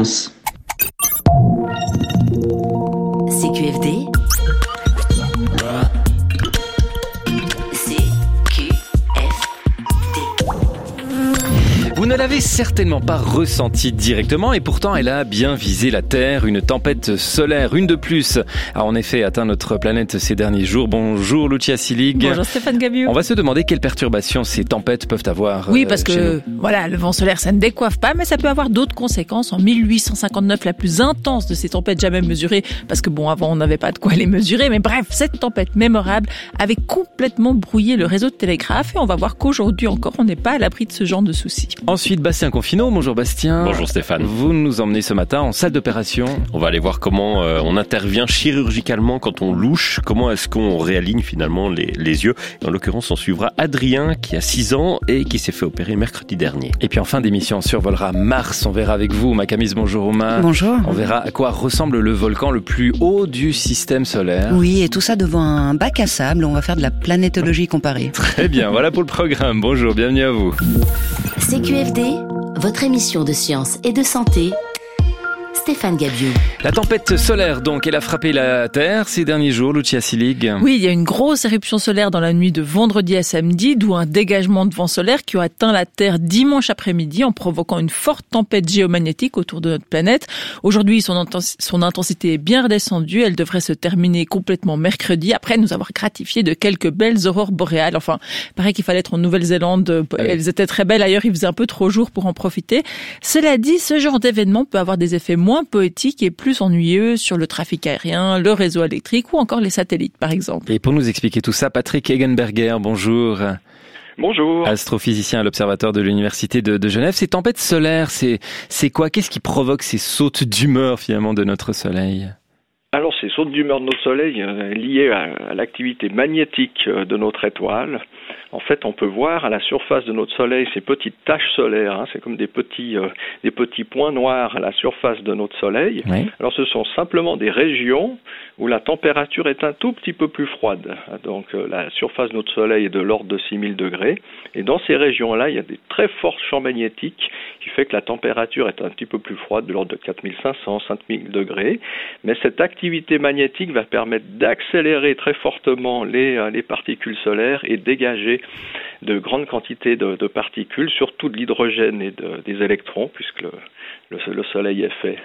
science. CQFD. Vous ne l'avez certainement pas ressenti directement et pourtant elle a bien visé la Terre. Une tempête solaire, une de plus, a en effet atteint notre planète ces derniers jours. Bonjour Lucia Silig. Bonjour Stéphane Gabiou. On va se demander quelles perturbations ces tempêtes peuvent avoir. Oui, parce que voilà, le vent solaire, ça ne décoiffe pas, mais ça peut avoir d'autres conséquences. En 1859, la plus intense de ces tempêtes jamais mesurées, parce que bon, avant on n'avait pas de quoi les mesurer, mais bref, cette tempête mémorable avait complètement brouillé le réseau de télégraphe et on va voir qu'aujourd'hui encore, on n'est pas à l'abri de ce genre de soucis. Ensuite, Bastien Confinot. Bonjour Bastien. Bonjour Stéphane. Vous nous emmenez ce matin en salle d'opération. On va aller voir comment on intervient chirurgicalement quand on louche. Comment est-ce qu'on réaligne finalement les yeux. En l'occurrence, on suivra Adrien qui a 6 ans et qui s'est fait opérer mercredi dernier. Et puis en fin d'émission, on survolera Mars. On verra avec vous, Oma Camis. Bonjour Oma. Bonjour. On verra à quoi ressemble le volcan le plus haut du système solaire. Oui, et tout ça devant un bac à sable. On va faire de la planétologie comparée. Très bien, voilà pour le programme. Bonjour, bienvenue à vous. CQFD, votre émission de science et de santé. Stéphane Gabiou. La tempête solaire, donc, elle a frappé la Terre ces derniers jours, Lucia Silig. Oui, il y a une grosse éruption solaire dans la nuit de vendredi à samedi, d'où un dégagement de vent solaire qui a atteint la Terre dimanche après-midi en provoquant une forte tempête géomagnétique autour de notre planète. Aujourd'hui, son intensité est bien redescendue. Elle devrait se terminer complètement mercredi, après nous avoir gratifié de quelques belles aurores boréales. Enfin, pareil qu'il fallait être en Nouvelle-Zélande. Elles étaient très belles. Ailleurs, il faisait un peu trop jour pour en profiter. Cela dit, ce genre d'événement peut avoir des effets moins poétiques et plus ennuyeux sur le trafic aérien, le réseau électrique ou encore les satellites, par exemple. Et pour nous expliquer tout ça, Patrick Egenberger, bonjour. Bonjour. Astrophysicien à l'Observatoire de l'Université de Genève. Ces tempêtes solaires, c'est quoi? Qu'est-ce qui provoque ces sautes d'humeur finalement de notre Soleil? Alors, ces sautes d'humeur de notre Soleil liées à l'activité magnétique de notre étoile. En fait, on peut voir à la surface de notre Soleil ces petites taches solaires. C'est comme des petits points noirs à la surface de notre Soleil. Oui. Alors, ce sont simplement des régions où la température est un tout petit peu plus froide. Donc, la surface de notre Soleil est de l'ordre de 6000 degrés. Et dans ces régions-là, il y a des très forts champs magnétiques qui fait que la température est un petit peu plus froide, de l'ordre de 4500, 5000 degrés. Mais cette activité magnétique va permettre d'accélérer très fortement les particules solaires et dégager de grandes quantités de particules, surtout de l'hydrogène et des électrons, puisque le Soleil est fait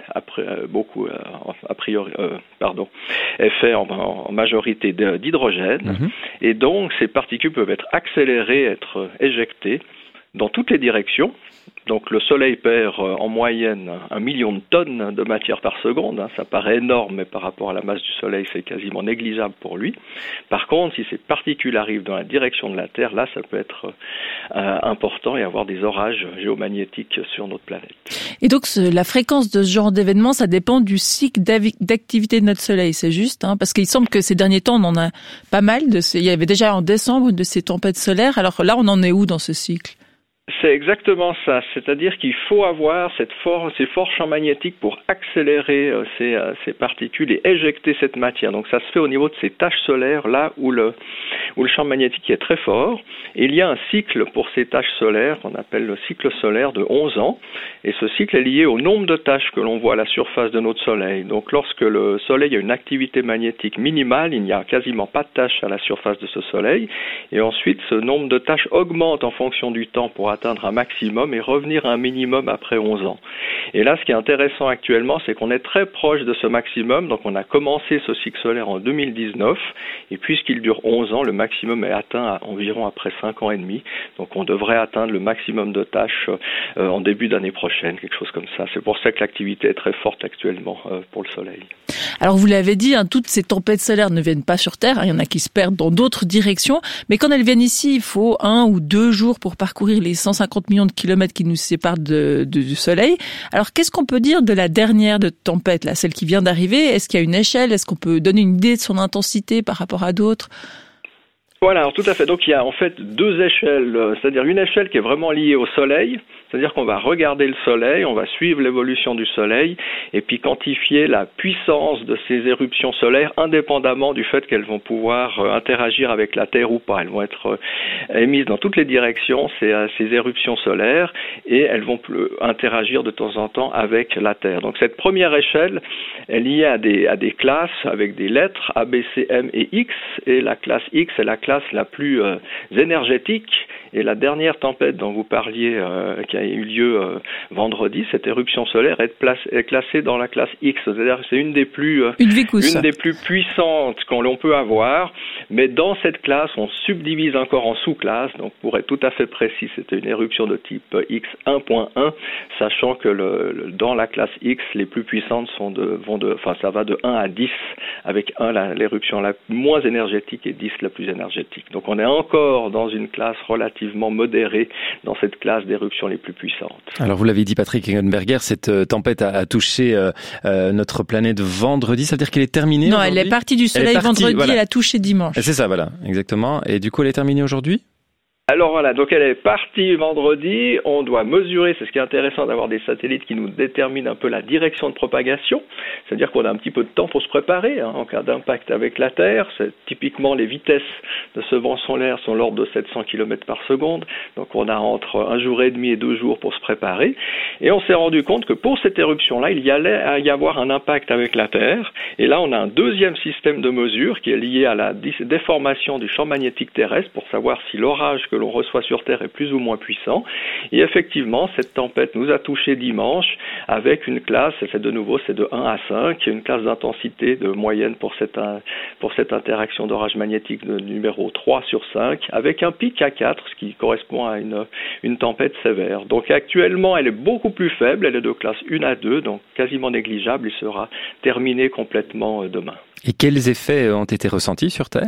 est fait en majorité d'hydrogène, et donc ces particules peuvent être accélérées, être éjectées dans toutes les directions. Donc le Soleil perd en moyenne 1 million de tonnes de matière par seconde. Ça paraît énorme, mais par rapport à la masse du Soleil, c'est quasiment négligeable pour lui. Par contre, si ces particules arrivent dans la direction de la Terre, là, ça peut être important et avoir des orages géomagnétiques sur notre planète. Et donc, la fréquence de ce genre d'événement, ça dépend du cycle d'activité de notre Soleil, c'est juste, parce qu'il semble que ces derniers temps, on en a pas mal. Il y avait déjà en décembre une de ces tempêtes solaires. Alors là, on en est où dans ce cycle ? C'est exactement ça, c'est-à-dire qu'il faut avoir ces forts champs magnétiques pour accélérer ces particules et éjecter cette matière. Donc ça se fait au niveau de ces taches solaires, là où le champ magnétique est très fort. Et il y a un cycle pour ces taches solaires qu'on appelle le cycle solaire de 11 ans. Et ce cycle est lié au nombre de taches que l'on voit à la surface de notre Soleil. Donc lorsque le Soleil a une activité magnétique minimale, il n'y a quasiment pas de taches à la surface de ce Soleil. Et ensuite, ce nombre de taches augmente en fonction du temps pour atteindre un maximum et revenir à un minimum après 11 ans. Et là, ce qui est intéressant actuellement, c'est qu'on est très proche de ce maximum. Donc on a commencé ce cycle solaire en 2019. Et puisqu'il dure 11 ans, le maximum est atteint environ après 5 ans et demi. Donc on devrait atteindre le maximum de tâches en début d'année prochaine, quelque chose comme ça. C'est pour ça que l'activité est très forte actuellement pour le Soleil. Alors vous l'avez dit, toutes ces tempêtes solaires ne viennent pas sur Terre. Il y en a qui se perdent dans d'autres directions. Mais quand elles viennent ici, il faut 1 ou 2 jours pour parcourir les 150 millions de kilomètres qui nous séparent du Soleil. Alors qu'est-ce qu'on peut dire de la dernière de tempête, là, celle qui vient d'arriver? Est-ce qu'il y a une échelle? Est-ce qu'on peut donner une idée de son intensité par rapport à d'autres? Voilà, alors tout à fait. Donc il y a en fait 2 échelles, c'est-à-dire une échelle qui est vraiment liée au Soleil, c'est-à-dire qu'on va regarder le Soleil, on va suivre l'évolution du Soleil et puis quantifier la puissance de ces éruptions solaires indépendamment du fait qu'elles vont pouvoir interagir avec la Terre ou pas. Elles vont être émises dans toutes les directions, ces éruptions solaires, et elles vont interagir de temps en temps avec la Terre. Donc cette première échelle est liée à des classes avec des lettres A, B, C, M et X, et la classe X est la classe la plus énergétique. Et la dernière tempête dont vous parliez, qui a eu lieu vendredi, cette éruption solaire est classée dans la classe X. C'est-à-dire que c'est une des plus puissantes qu'on peut avoir. Mais dans cette classe, on subdivise encore en sous-classes. Donc, pour être tout à fait précis, c'était une éruption de type X 1.1, sachant que dans la classe X, les plus puissantes ça va de 1 à 10, avec 1 l'éruption la moins énergétique et 10 la plus énergétique. Donc, on est encore dans une classe relativement modérée dans cette classe d'éruptions les plus puissantes. Alors vous l'avez dit Patrick Eggenberger, cette tempête a touché notre planète vendredi, ça veut dire qu'elle est terminée? Non, elle est partie du Soleil vendredi, voilà. Elle a touché dimanche. C'est ça, voilà, exactement. Et du coup elle est terminée aujourd'hui? Alors voilà, donc elle est partie vendredi, on doit mesurer, c'est ce qui est intéressant d'avoir des satellites qui nous déterminent un peu la direction de propagation, c'est-à-dire qu'on a un petit peu de temps pour se préparer en cas d'impact avec la Terre. Typiquement les vitesses de ce vent solaire sont l'ordre de 700 km par seconde, donc on a entre 1 jour et demi et 2 jours pour se préparer, et on s'est rendu compte que pour cette éruption-là, il y allait y avoir un impact avec la Terre, et là on a un deuxième système de mesure qui est lié à la déformation du champ magnétique terrestre pour savoir si l'orage que l'on reçoit sur Terre est plus ou moins puissant. Et effectivement, cette tempête nous a touché dimanche avec une classe, c'est de 1 à 5, une classe d'intensité de moyenne pour cette interaction d'orage magnétique de numéro 3 sur 5, avec un pic à 4, ce qui correspond à une tempête sévère. Donc actuellement, elle est beaucoup plus faible, elle est de classe 1 à 2, donc quasiment négligeable, il sera terminé complètement demain. Et quels effets ont été ressentis sur Terre ?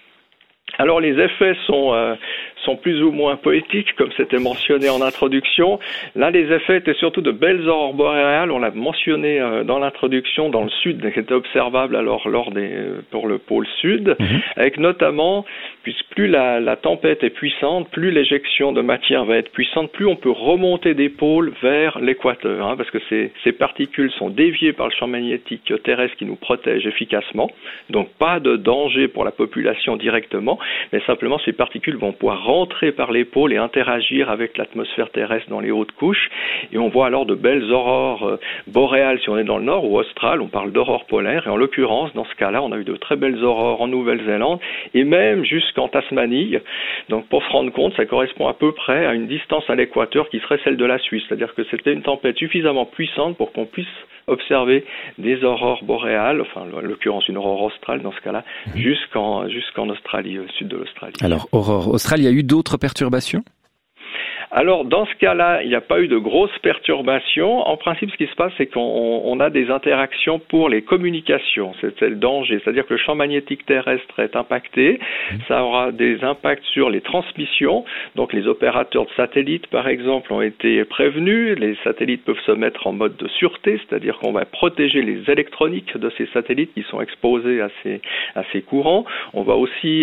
Alors les effets sont plus ou moins poétiques, comme c'était mentionné en introduction. Là, les effets étaient surtout de belles aurores boréales. On l'a mentionné dans l'introduction, dans le sud, qui était observable alors pour le pôle sud, avec notamment, puisque plus la tempête est puissante, plus l'éjection de matière va être puissante, plus on peut remonter des pôles vers l'équateur, parce que ces particules sont déviées par le champ magnétique terrestre qui nous protège efficacement. Donc pas de danger pour la population directement, mais simplement ces particules vont pouvoir rentrer par les pôles et interagir avec l'atmosphère terrestre dans les hautes couches, et on voit alors de belles aurores boréales si on est dans le nord, ou australes, on parle d'aurores polaires, et en l'occurrence, dans ce cas-là, on a eu de très belles aurores en Nouvelle-Zélande, et même jusqu'en Tasmanie. Donc pour se rendre compte, ça correspond à peu près à une distance à l'équateur qui serait celle de la Suisse, c'est-à-dire que c'était une tempête suffisamment puissante pour qu'on puisse observer des aurores boréales, enfin en l'occurrence une aurore australe dans ce cas-là, jusqu'en Australie, au sud de l'Australie. Alors, aurore australe, il y a eu d'autres perturbations ? Alors, dans ce cas-là, il n'y a pas eu de grosses perturbations. En principe, ce qui se passe, c'est qu'on a des interactions pour les communications. C'est le danger. C'est-à-dire que le champ magnétique terrestre est impacté. Ça aura des impacts sur les transmissions. Donc, les opérateurs de satellites, par exemple, ont été prévenus. Les satellites peuvent se mettre en mode de sûreté, c'est-à-dire qu'on va protéger les électroniques de ces satellites qui sont exposés à ces courants. On va aussi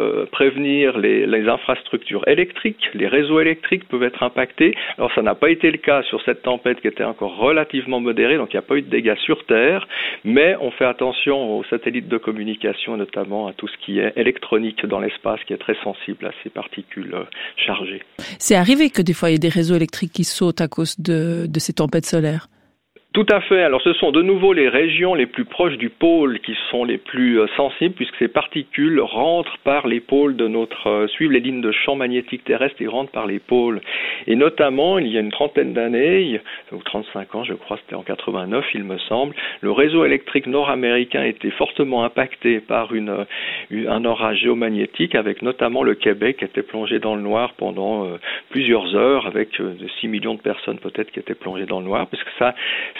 prévenir les infrastructures électriques, les réseaux électriques peuvent être impactés. Alors ça n'a pas été le cas sur cette tempête qui était encore relativement modérée, donc il n'y a pas eu de dégâts sur Terre, mais on fait attention aux satellites de communication, notamment à tout ce qui est électronique dans l'espace, qui est très sensible à ces particules chargées. C'est arrivé que des fois il y ait des réseaux électriques qui sautent à cause de ces tempêtes solaires? Tout à fait. Alors ce sont de nouveau les régions les plus proches du pôle qui sont les plus sensibles, puisque ces particules rentrent par les pôles suivent les lignes de champ magnétique terrestre et rentrent par les pôles. Et notamment, il y a une trentaine d'années, ou 35 ans je crois, c'était en 89 il me semble, le réseau électrique nord-américain était fortement impacté par un orage géomagnétique, avec notamment le Québec qui était plongé dans le noir pendant plusieurs heures, avec 6 millions de personnes peut-être qui étaient plongées dans le noir, parce que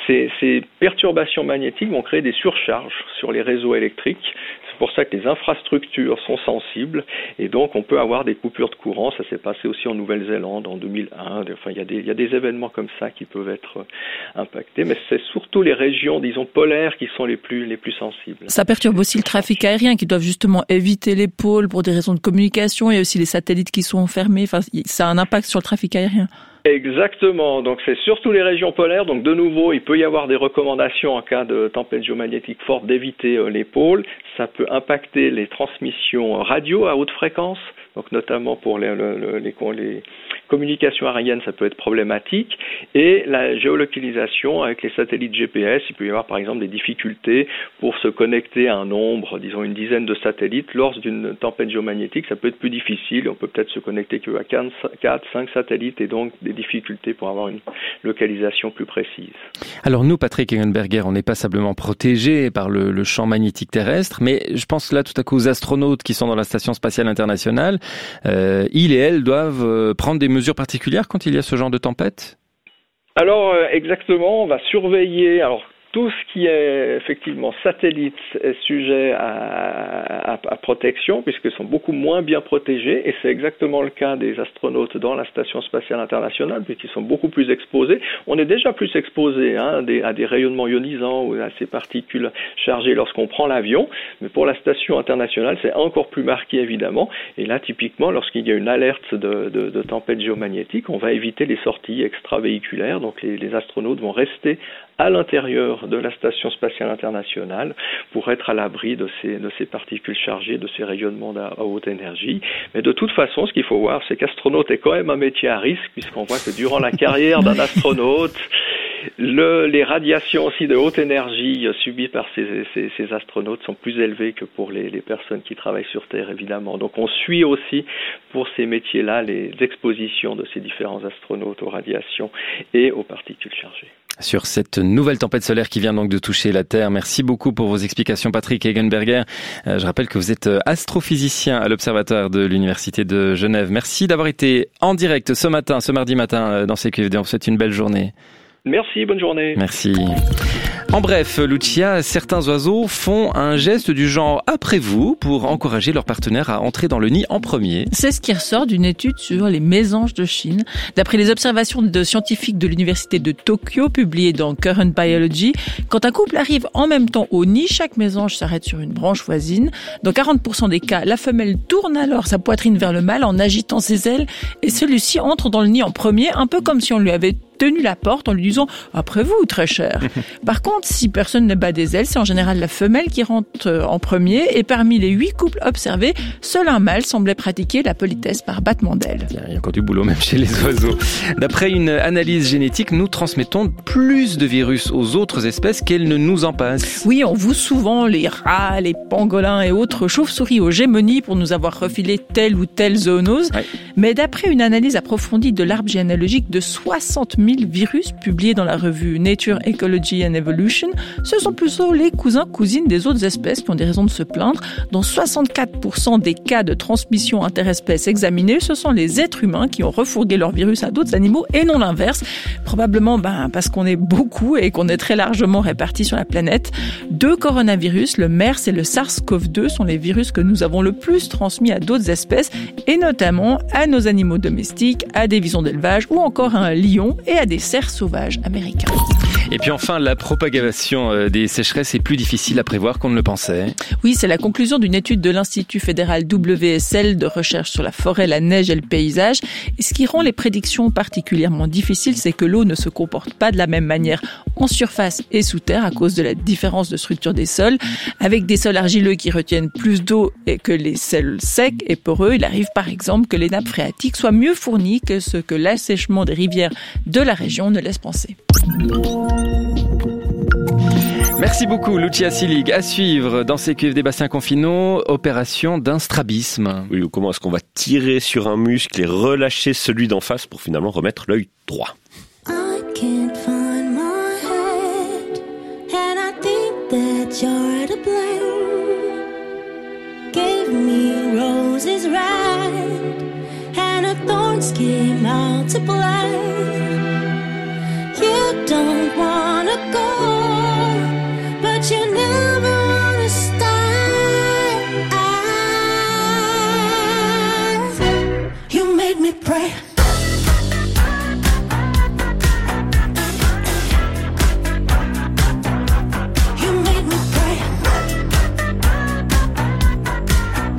ces perturbations magnétiques vont créer des surcharges sur les réseaux électriques. C'est pour ça que les infrastructures sont sensibles et donc on peut avoir des coupures de courant. Ça s'est passé aussi en Nouvelle-Zélande en 2001. Enfin, il y a des événements comme ça qui peuvent être impactés, mais c'est surtout les régions, disons, polaires qui sont les plus sensibles. Ça perturbe aussi le trafic aérien qui doivent justement éviter les pôles pour des raisons de communication, et aussi les satellites qui sont fermés. Enfin, ça a un impact sur le trafic aérien. Exactement, donc c'est surtout les régions polaires, donc de nouveau il peut y avoir des recommandations en cas de tempête géomagnétique forte d'éviter les pôles, ça peut impacter les transmissions radio à haute fréquence, donc notamment pour les communications aériennes ça peut être problématique, et la géolocalisation avec les satellites GPS, il peut y avoir par exemple des difficultés pour se connecter à un nombre, disons une dizaine de satellites, lors d'une tempête géomagnétique ça peut être plus difficile, on peut peut-être se connecter qu'à 4-5 satellites et donc des difficultés pour avoir une localisation plus précise. Alors nous, Patrick Eggenberger, on n'est pas simplement protégés par le champ magnétique terrestre, mais je pense là tout à coup aux astronautes qui sont dans la Station spatiale internationale. Ils et elles doivent prendre des mesures particulières quand il y a ce genre de tempête ? Alors exactement, on va surveiller... Tout ce qui est effectivement satellite est sujet à protection puisqu'ils sont beaucoup moins bien protégés et c'est exactement le cas des astronautes dans la Station spatiale internationale puisqu'ils sont beaucoup plus exposés. On est déjà plus exposé à des rayonnements ionisants ou à ces particules chargées lorsqu'on prend l'avion, mais pour la Station internationale c'est encore plus marqué évidemment et là typiquement lorsqu'il y a une alerte de tempête géomagnétique, on va éviter les sorties extravéhiculaires, donc les astronautes vont rester à l'intérieur de la Station spatiale internationale pour être à l'abri de ces particules chargées, de ces rayonnements à haute énergie. Mais de toute façon, ce qu'il faut voir, c'est qu'astronaute est quand même un métier à risque, puisqu'on voit que durant la carrière d'un astronaute, les radiations aussi de haute énergie subies par ces astronautes sont plus élevées que pour les personnes qui travaillent sur Terre, évidemment. Donc on suit aussi pour ces métiers-là les expositions de ces différents astronautes aux radiations et aux particules chargées. Sur cette nouvelle tempête solaire qui vient donc de toucher la Terre. Merci beaucoup pour vos explications, Patrick Eggenberger. Je rappelle que vous êtes astrophysicien à l'Observatoire de l'Université de Genève. Merci d'avoir été en direct ce mardi matin dans CQFD. On vous souhaite une belle journée. Merci, bonne journée. Merci. En bref, Lucia, certains oiseaux font un geste du genre « après vous » pour encourager leur partenaire à entrer dans le nid en premier. C'est ce qui ressort d'une étude sur les mésanges de Chine. D'après les observations de scientifiques de l'université de Tokyo, publiées dans Current Biology, quand un couple arrive en même temps au nid, chaque mésange s'arrête sur une branche voisine. Dans 40% des cas, la femelle tourne alors sa poitrine vers le mâle en agitant ses ailes et celui-ci entre dans le nid en premier, un peu comme si on lui avait tenu la porte en lui disant « après vous, très cher ». Par contre, si personne ne bat des ailes, c'est en général la femelle qui rentre en premier et parmi les 8 couples observés, seul un mâle semblait pratiquer la politesse par battement d'ailes. Il y a encore du boulot même chez les oiseaux. D'après une analyse génétique, nous transmettons plus de virus aux autres espèces qu'elles ne nous en passent. Oui, on voue souvent les rats, les pangolins et autres chauves-souris aux gémonies pour nous avoir refilé telle ou telle zoonose. Ouais. Mais d'après une analyse approfondie de l'arbre généalogique de 60 000 virus publiés dans la revue Nature, Ecology and Evolution, ce sont plutôt les cousins-cousines des autres espèces qui ont des raisons de se plaindre. Dans 64% des cas de transmission interespèces examinés, ce sont les êtres humains qui ont refourgué leur virus à d'autres animaux et non l'inverse. Probablement parce qu'on est beaucoup et qu'on est très largement répartis sur la planète. 2 coronavirus, le MERS et le SARS-CoV-2, sont les virus que nous avons le plus transmis à d'autres espèces et notamment à nos animaux domestiques, à des visons d'élevage ou encore à un lion et à des cerfs sauvages américains. Et puis enfin, la propagation des sécheresses est plus difficile à prévoir qu'on ne le pensait. Oui, c'est la conclusion d'une étude de l'Institut fédéral WSL de recherche sur la forêt, la neige et le paysage. Et ce qui rend les prédictions particulièrement difficiles, c'est que l'eau ne se comporte pas de la même manière en surface et sous terre à cause de la différence de structure des sols. Avec des sols argileux qui retiennent plus d'eau que les sols secs et poreux, il arrive par exemple que les nappes phréatiques soient mieux fournies que ce que l'assèchement des rivières de la région ne laisse penser. Merci beaucoup, Lucia Silig. À suivre dans CQFD Bastien Confinot, opération d'un strabisme. Oui, ou comment est-ce qu'on va tirer sur un muscle et relâcher celui d'en face pour finalement remettre l'œil droit. I can't find my head, and I think that you're to blame. Gave me roses red, and her thorns came out to play. You don't wanna go, but you never wanna stay. You made me pray. You made me pray.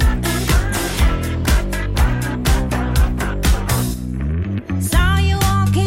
Saw you walking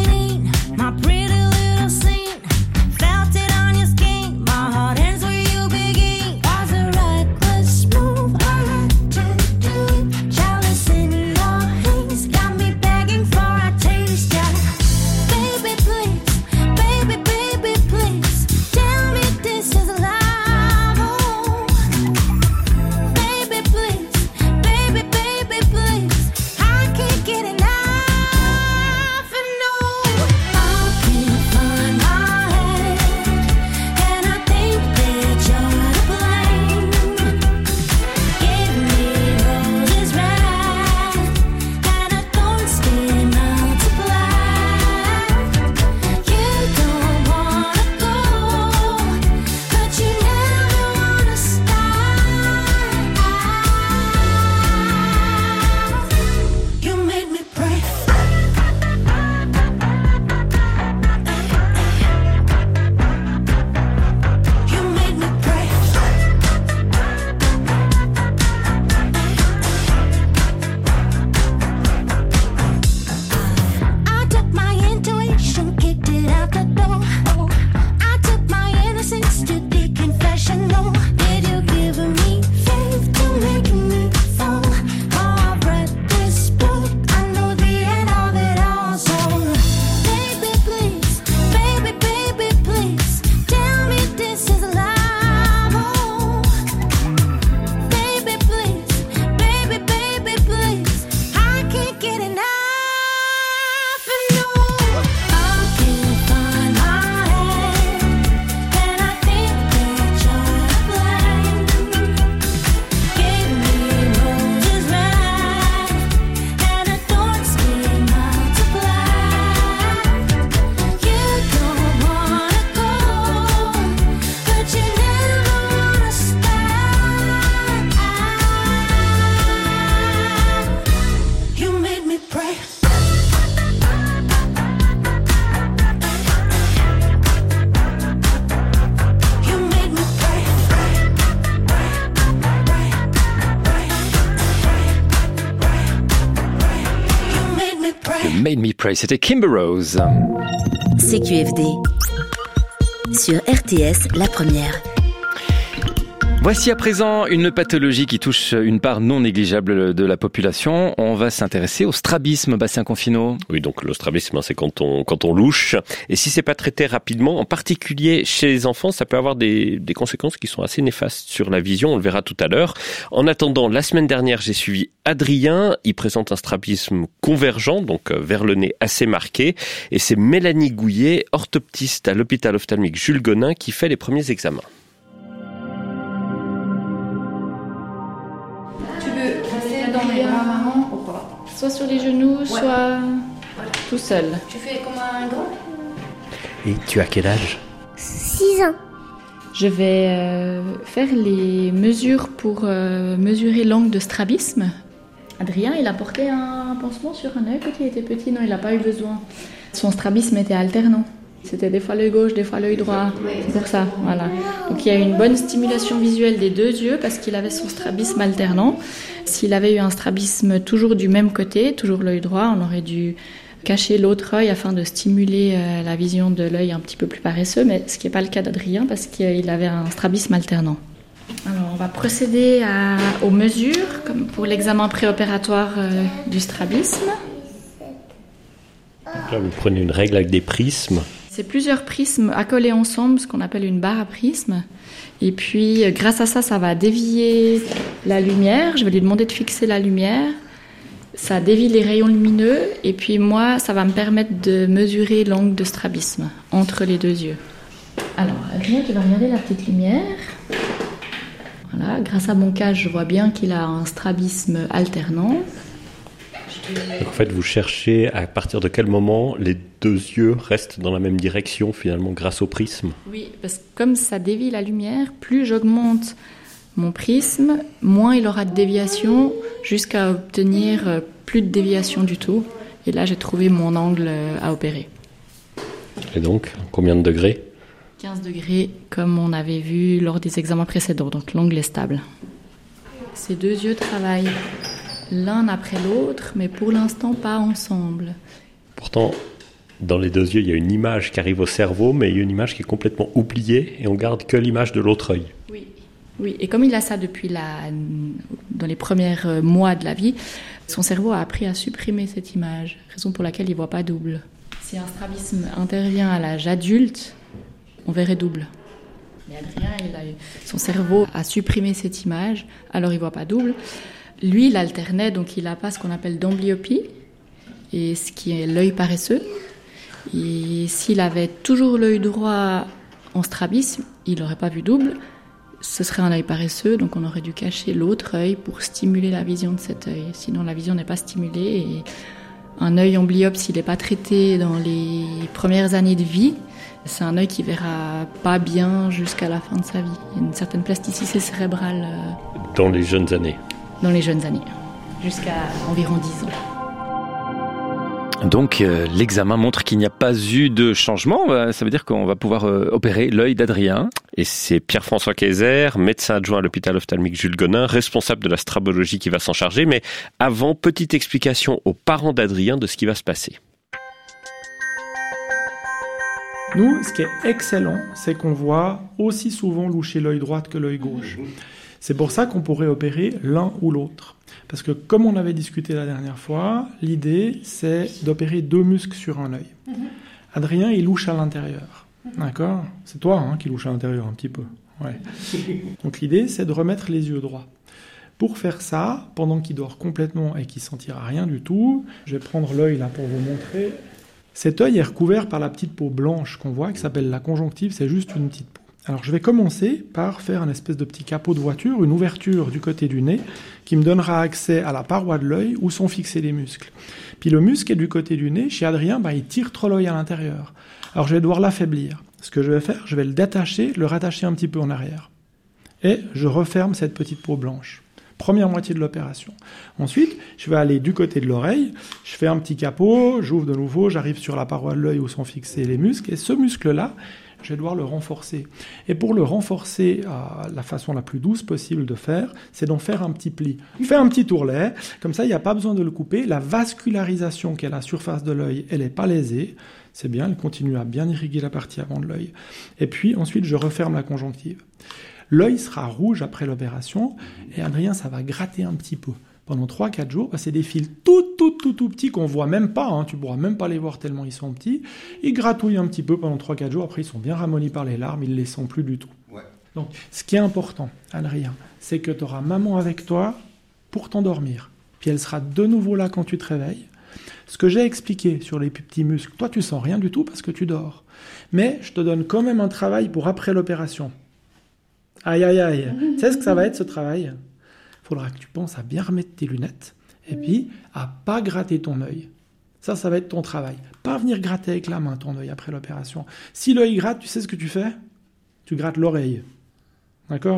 Made Me Pray, c'était Kimber Rose. CQFD sur RTS, la première. Voici à présent une pathologie qui touche une part non négligeable de la population. On va s'intéresser au strabisme, Bastien Confino. Oui, donc le strabisme, c'est quand on louche. Et si c'est pas traité rapidement, en particulier chez les enfants, ça peut avoir des conséquences qui sont assez néfastes sur la vision. On le verra tout à l'heure. En attendant, la semaine dernière, j'ai suivi Adrien. Il présente un strabisme convergent, donc vers le nez assez marqué. Et c'est Mélanie Gouillet, orthoptiste à l'hôpital ophtalmique Jules Gonin, qui fait les premiers examens. Dans les bras, maman, soit sur les genoux, soit tout seul. Tu fais comme un grand? Et tu as quel âge? 6 ans. Je vais faire les mesures pour mesurer l'angle de strabisme. Adrien, il a porté un pansement sur un œil quand il était petit. Non, il n'a pas eu besoin. Son strabisme était alternant. C'était des fois l'œil gauche, des fois l'œil droit. C'est pour ça, voilà. Donc il y a eu une bonne stimulation visuelle des deux yeux parce qu'il avait son strabisme alternant. S'il avait eu un strabisme toujours du même côté, toujours l'œil droit, on aurait dû cacher l'autre œil afin de stimuler la vision de l'œil un petit peu plus paresseux, mais ce qui n'est pas le cas d'Adrien parce qu'il avait un strabisme alternant. Alors on va procéder aux mesures, comme pour l'examen préopératoire du strabisme. Donc là, vous prenez une règle avec des prismes. C'est plusieurs prismes accolés ensemble, ce qu'on appelle une barre à prismes. Et puis, grâce à ça, ça va dévier la lumière. Je vais lui demander de fixer la lumière. Ça dévie les rayons lumineux. Et puis, moi, ça va me permettre de mesurer l'angle de strabisme entre les deux yeux. Alors, Adrien, tu vas regarder la petite lumière. Voilà, grâce à mon cas, je vois bien qu'il a un strabisme alternant. En fait, vous cherchez à partir de quel moment les deux yeux restent dans la même direction, finalement, grâce au prisme. Oui, parce que comme ça dévie la lumière, plus j'augmente mon prisme, moins il aura de déviation, jusqu'à obtenir plus de déviation du tout. Et là, j'ai trouvé mon angle à opérer. Et donc, combien de degrés ? 15 degrés, comme on avait vu lors des examens précédents, donc l'angle est stable. Ces deux yeux travaillent l'un après l'autre, mais pour l'instant pas ensemble. Pourtant, dans les deux yeux, il y a une image qui arrive au cerveau, mais il y a une image qui est complètement oubliée et on garde que l'image de l'autre œil. Oui, et comme il a ça depuis dans les premiers mois de la vie, son cerveau a appris à supprimer cette image, raison pour laquelle il ne voit pas double. Si un strabisme intervient à l'âge adulte, on verrait double. Mais Adrien, son cerveau a supprimé cette image, alors il ne voit pas double. Lui, il alternait, donc il n'a pas ce qu'on appelle d'amblyopie, et ce qui est l'œil paresseux. Et s'il avait toujours l'œil droit en strabisme, il n'aurait pas vu double. Ce serait un œil paresseux, donc on aurait dû cacher l'autre œil pour stimuler la vision de cet œil. Sinon, la vision n'est pas stimulée. Et un œil amblyope, s'il n'est pas traité dans les premières années de vie, c'est un œil qui verra pas bien jusqu'à la fin de sa vie. Il y a une certaine plasticité cérébrale. Dans les jeunes années. Dans les jeunes années, jusqu'à environ 10 ans. Donc l'examen montre qu'il n'y a pas eu de changement. Ça veut dire qu'on va pouvoir opérer l'œil d'Adrien. Et c'est Pierre-François Kayser, médecin adjoint à l'hôpital ophtalmique Jules Gonin, responsable de la strabologie qui va s'en charger. Mais avant, petite explication aux parents d'Adrien de ce qui va se passer. Nous, ce qui est excellent, c'est qu'on voit aussi souvent loucher l'œil droit que l'œil gauche. C'est pour ça qu'on pourrait opérer l'un ou l'autre. Parce que comme on avait discuté la dernière fois, l'idée, c'est d'opérer 2 muscles sur un œil. Adrien, il louche à l'intérieur. D'accord ? C'est toi qui louche à l'intérieur un petit peu. Ouais. Donc l'idée, c'est de remettre les yeux droits. Pour faire ça, pendant qu'il dort complètement et qu'il ne sentira rien du tout, je vais prendre l'œil là pour vous montrer. Cet œil est recouvert par la petite peau blanche qu'on voit, qui s'appelle la conjonctive, c'est juste une petite peau. Alors je vais commencer par faire un espèce de petit capot de voiture, une ouverture du côté du nez qui me donnera accès à la paroi de l'œil où sont fixés les muscles. Puis le muscle est du côté du nez, chez Adrien, il tire trop l'œil à l'intérieur. Alors je vais devoir l'affaiblir. Ce que je vais faire, je vais le détacher, le rattacher un petit peu en arrière. Et je referme cette petite peau blanche. Première moitié de l'opération. Ensuite, je vais aller du côté de l'oreille, je fais un petit capot, j'ouvre de nouveau, j'arrive sur la paroi de l'œil où sont fixés les muscles, et ce muscle-là, je vais devoir le renforcer. Et pour le renforcer, la façon la plus douce possible de faire, c'est d'en faire un petit pli. On fait un petit tourlet, comme ça il n'y a pas besoin de le couper. La vascularisation qui est à la surface de l'œil, elle n'est pas lésée. C'est bien, elle continue à bien irriguer la partie avant de l'œil. Et puis ensuite, je referme la conjonctive. L'œil sera rouge après l'opération, et Adrien, ça va gratter un petit peu. Pendant 3-4 jours, c'est des fils tout petits qu'on voit même pas, hein, tu pourras même pas les voir tellement ils sont petits. Ils gratouillent un petit peu pendant 3-4 jours, après ils sont bien ramollis par les larmes, ils ne les sentent plus du tout. Ouais. Donc, ce qui est important, Adrien, c'est que tu auras maman avec toi pour t'endormir. Puis elle sera de nouveau là quand tu te réveilles. Ce que j'ai expliqué sur les petits muscles, toi tu sens rien du tout parce que tu dors. Mais je te donne quand même un travail pour après l'opération. Aïe. Tu sais ce que ça va être ce travail ? Il faudra que tu penses à bien remettre tes lunettes et puis à pas gratter ton œil. Ça va être ton travail. Pas venir gratter avec la main ton œil après l'opération. Si l'œil gratte, tu sais ce que tu fais ? Tu grattes l'oreille. D'accord ?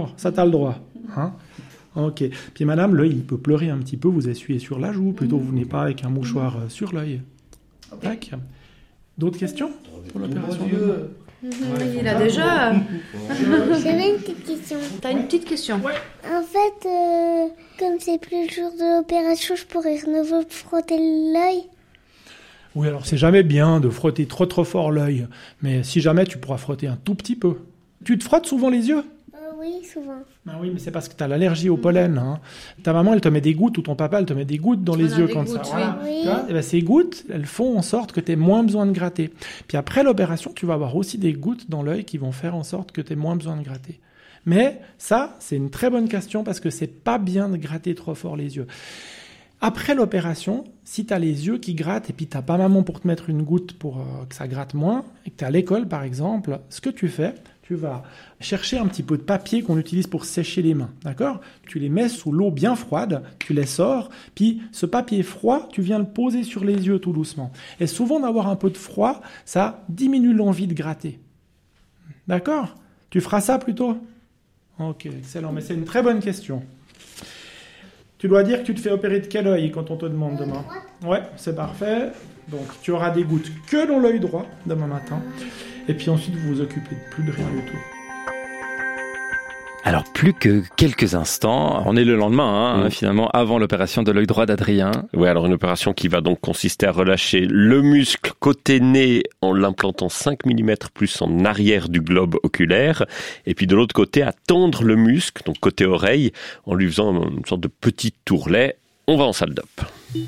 Ça, t'as le droit. Hein ? Ok. Puis madame, l'œil, il peut pleurer un petit peu, vous essuyez sur la joue, plutôt vous venez pas avec un mouchoir sur l'œil. Okay. Tac. D'autres questions pour l'opération ? Il a déjà... J'avais une petite question. T'as une petite question ? Ouais. En fait, comme c'est plus le jour de l'opération, je pourrais de nouveau frotter l'œil ? Oui, alors c'est jamais bien de frotter trop fort l'œil, mais si jamais tu pourras frotter un tout petit peu. Tu te frottes souvent les yeux ? Oui, souvent. Ah oui, mais c'est parce que tu as l'allergie au pollen. Hein. Ta maman, elle te met des gouttes, ou ton papa, elle te met des gouttes dans les yeux comme ça. Voilà. Oui. Et ben, ces gouttes, elles font en sorte que tu aies moins besoin de gratter. Puis après l'opération, tu vas avoir aussi des gouttes dans l'œil qui vont faire en sorte que tu aies moins besoin de gratter. Mais ça, c'est une très bonne question parce que c'est pas bien de gratter trop fort les yeux. Après l'opération, si tu as les yeux qui grattent et puis tu n'as pas maman pour te mettre une goutte pour que ça gratte moins, et que tu es à l'école par exemple, ce que tu fais, tu vas chercher un petit peu de papier qu'on utilise pour sécher les mains, d'accord ? Tu les mets sous l'eau bien froide, tu les sors, puis ce papier froid, tu viens le poser sur les yeux tout doucement. Et souvent d'avoir un peu de froid, ça diminue l'envie de gratter. D'accord ? Tu feras ça plutôt ? Ok, excellent, mais c'est une très bonne question. Tu dois dire que tu te fais opérer de quel œil quand on te demande demain ? Ouais, c'est parfait. Donc tu auras des gouttes que dans l'œil droit demain matin. Et puis ensuite, vous vous occupez plus de rien du tout. Alors, plus que quelques instants, on est le lendemain, finalement, avant l'opération de l'œil droit d'Adrien. Oui, alors une opération qui va donc consister à relâcher le muscle côté nez en l'implantant 5 mm plus en arrière du globe oculaire. Et puis de l'autre côté, à tendre le muscle, donc côté oreille, en lui faisant une sorte de petit tourlet. On va en salle d'op.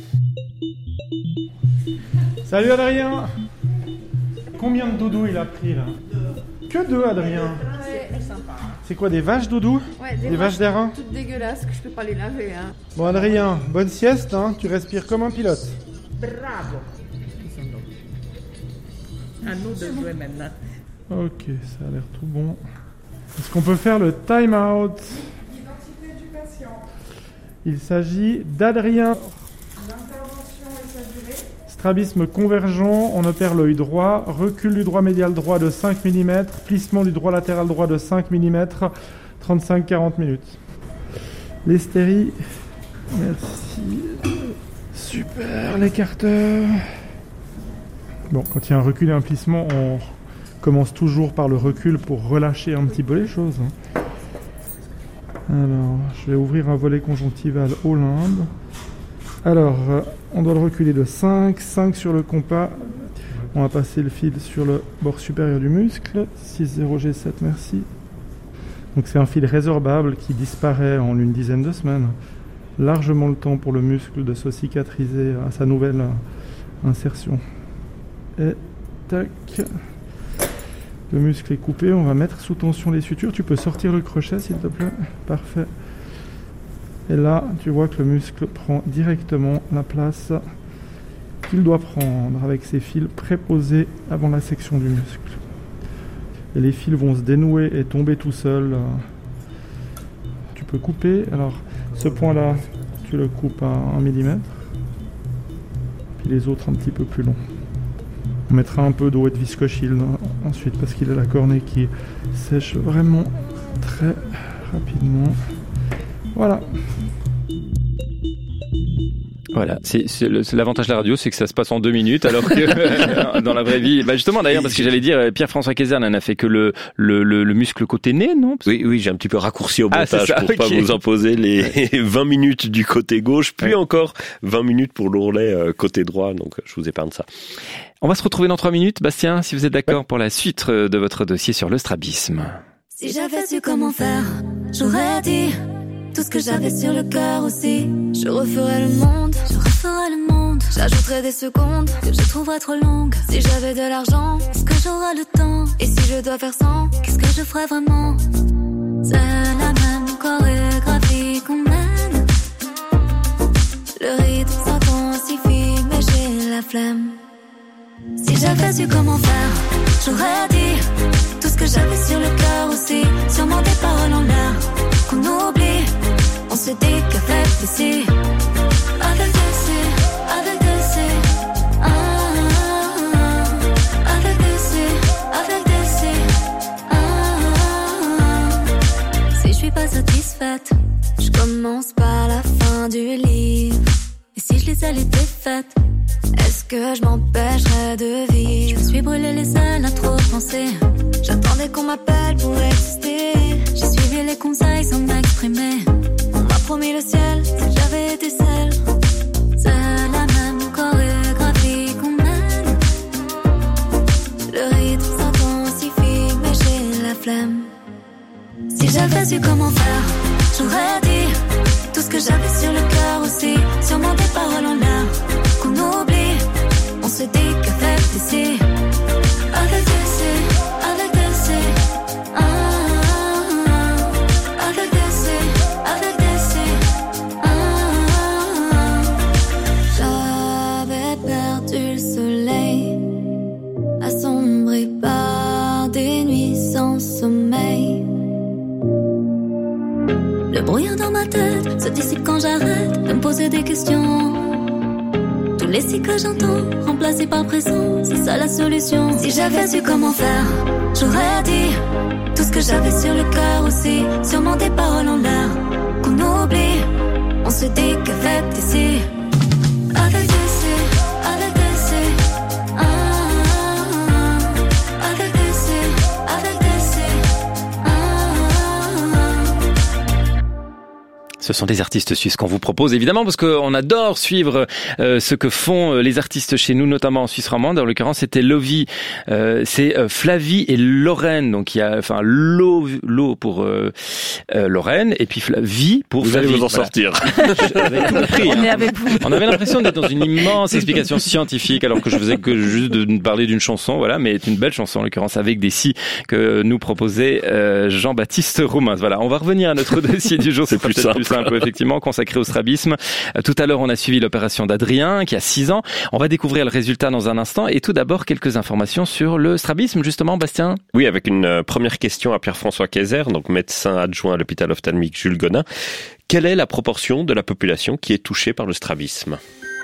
Salut Adrien. Combien de doudous il a pris là ? Que 2, Adrien ? Ouais, sympa. C'est quoi, des vaches doudous ? Ouais, des vaches d'airain ? Toutes dégueulasses que je peux pas les laver. Hein. Bon Adrien, bonne sieste, hein, tu respires comme un pilote. Bravo. Un autre de jouer maintenant. Ok, ça a l'air tout bon. Est-ce qu'on peut faire le time out ? Identité du patient. Il s'agit d'Adrien. L'intervention et sa durée. Strabisme convergent, on opère l'œil droit, recul du droit médial droit de 5 mm, plissement du droit latéral droit de 5 mm, 35-40 minutes. L'estérie, merci. Super, l'écarteur. Bon, quand il y a un recul et un plissement, on commence toujours par le recul pour relâcher un petit peu les choses. Alors, je vais ouvrir un volet conjonctival au limbe. Alors, on doit le reculer de 5 sur le compas. On va passer le fil sur le bord supérieur du muscle. 6-0 G7, merci. Donc c'est un fil résorbable qui disparaît en une dizaine de semaines. Largement le temps pour le muscle de se cicatriser à sa nouvelle insertion. Et tac. Le muscle est coupé, on va mettre sous tension les sutures. Tu peux sortir le crochet s'il te plaît. Parfait. Et là, tu vois que le muscle prend directement la place qu'il doit prendre avec ses fils préposés avant la section du muscle. Et les fils vont se dénouer et tomber tout seuls. Tu peux couper. Alors, ce point-là, tu le coupes à 1 mm. Puis les autres un petit peu plus longs. On mettra un peu d'eau et de Visco-Shield ensuite parce qu'il a la cornée qui sèche vraiment très rapidement. Voilà. Voilà, l'avantage de la radio, c'est que ça se passe en 2 minutes, alors que dans la vraie vie, justement d'ailleurs, parce que j'allais dire, Pierre-François Kayser n'a fait que le muscle côté nez, non? Oui, j'ai un petit peu raccourci au montage pour pas vous imposer les 20 minutes du côté gauche, puis encore 20 minutes pour l'ourlet côté droit, donc je vous épargne ça. On va se retrouver dans 3 minutes, Bastien, si vous êtes d'accord pour la suite de votre dossier sur le strabisme. Si j'avais su comment faire, j'aurais dit tout ce que j'avais sur le cœur aussi. Je referais le monde, j'ajouterais des secondes que je trouverais trop longues. Si j'avais de l'argent, est-ce que j'aurais le temps? Et si je dois faire 100, qu'est-ce que je ferais vraiment? C'est la même chorégraphie qu'on mène. Le rythme s'intensifie, mais j'ai la flemme. Si j'avais su comment faire, j'aurais dit tout ce que j'avais sur le cœur aussi. Sûrement des paroles en l'air qu'on oublie. On se dit qu'avec des si, avec des si, avec des si, avec des si, avec des si, Si je suis pas satisfaite, je commence par la fin du livre. Et si je lisais les défaites, est-ce que je m'empêcherais de vivre? Je me suis brûlé les ailes à trop penser. J'attendais qu'on m'appelle pour exister. J'ai suivi les conseils sans m'exprimer. On m'a promis le ciel si j'avais été seule. C'est la même chorégraphie qu'on mène. Le rythme s'intensifie, mais j'ai la flemme. Si j'avais su comment faire, j'aurais dit tout ce que j'avais sur le cœur aussi. Sûrement des paroles en l'air qu'on oublie. On se dit qu'avec des si, avec des si, avec des si, avec des si, avec des si, J'avais perdu le soleil, assombri par des nuits sans sommeil. Le brouillard dans ma tête se dissipe quand j'arrête de me poser des questions. Tous les si que j'entends, remplacés par présent, c'est ça la solution. Si j'avais su comment faire, j'aurais dit tout ce que j'avais sur le cœur aussi. Sûrement des paroles en l'air qu'on oublie. On se dit qu'avec des si, avec des si, avec des si, avec des si, avec des si, Ce sont des artistes suisses qu'on vous propose, évidemment, parce qu'on adore suivre ce que font les artistes chez nous, notamment en Suisse romande. En l'occurrence, c'était Lovie, c'est Flavie et Lorraine. Donc il y a, enfin, Lo pour Lorraine et puis Flavie pour vous Flavie. Allez vous en sortir. J'avais tout compris. On est avec vous. On avait l'impression d'être dans une immense explication scientifique, alors que je faisais que juste de parler d'une chanson, voilà, mais c'est une belle chanson en l'occurrence avec des si que nous proposait Jean-Baptiste Roumain. Voilà, on va revenir à notre dossier du jour. C'est plus simple. Effectivement, consacré au strabisme. Tout à l'heure, on a suivi l'opération d'Adrien, qui a 6 ans. On va découvrir le résultat dans un instant. Et tout d'abord, quelques informations sur le strabisme, justement, Bastien. Oui, avec une première question à Pierre-François Kayser, donc médecin adjoint à l'hôpital ophtalmique Jules Gonin. Quelle est la proportion de la population qui est touchée par le strabisme?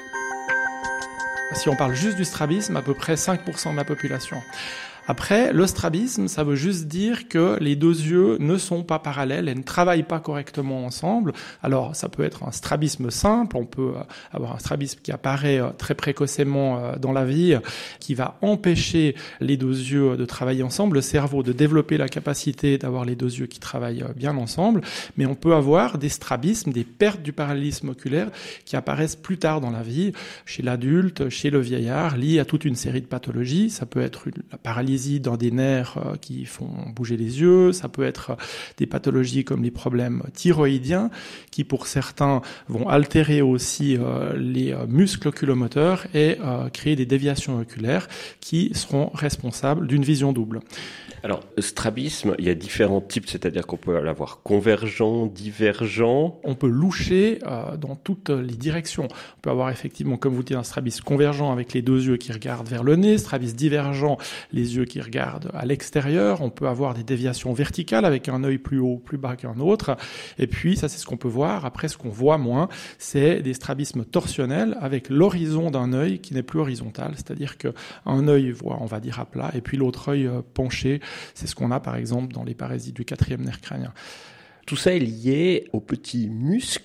Si on parle juste du strabisme, à peu près 5% de la population. Après, le strabisme, ça veut juste dire que les deux yeux ne sont pas parallèles et ne travaillent pas correctement ensemble. Alors, ça peut être un strabisme simple, on peut avoir un strabisme qui apparaît très précocement dans la vie, qui va empêcher les deux yeux de travailler ensemble, le cerveau de développer la capacité d'avoir les deux yeux qui travaillent bien ensemble, mais on peut avoir des strabismes, des pertes du parallélisme oculaire qui apparaissent plus tard dans la vie, chez l'adulte, chez le vieillard, liés à toute une série de pathologies. Ça peut être la paralysie dans des nerfs qui font bouger les yeux, ça peut être des pathologies comme les problèmes thyroïdiens qui pour certains vont altérer aussi les muscles oculomoteurs et créer des déviations oculaires qui seront responsables d'une vision double. Alors, le strabisme, il y a différents types, c'est-à-dire qu'on peut l'avoir convergent, divergent. On peut loucher dans toutes les directions. On peut avoir effectivement, comme vous dites, un strabisme convergent avec les deux yeux qui regardent vers le nez, strabisme divergent, les yeux qui regardent à l'extérieur. On peut avoir des déviations verticales avec un œil plus haut, plus bas qu'un autre. Et puis, ça c'est ce qu'on peut voir. Après, ce qu'on voit moins, c'est des strabismes torsionnels avec l'horizon d'un œil qui n'est plus horizontal. C'est-à-dire qu'un œil voit, on va dire, à plat, et puis l'autre œil penché. C'est ce qu'on a par exemple dans les parésies du 4e nerf crânien. Tout ça est lié aux petits muscles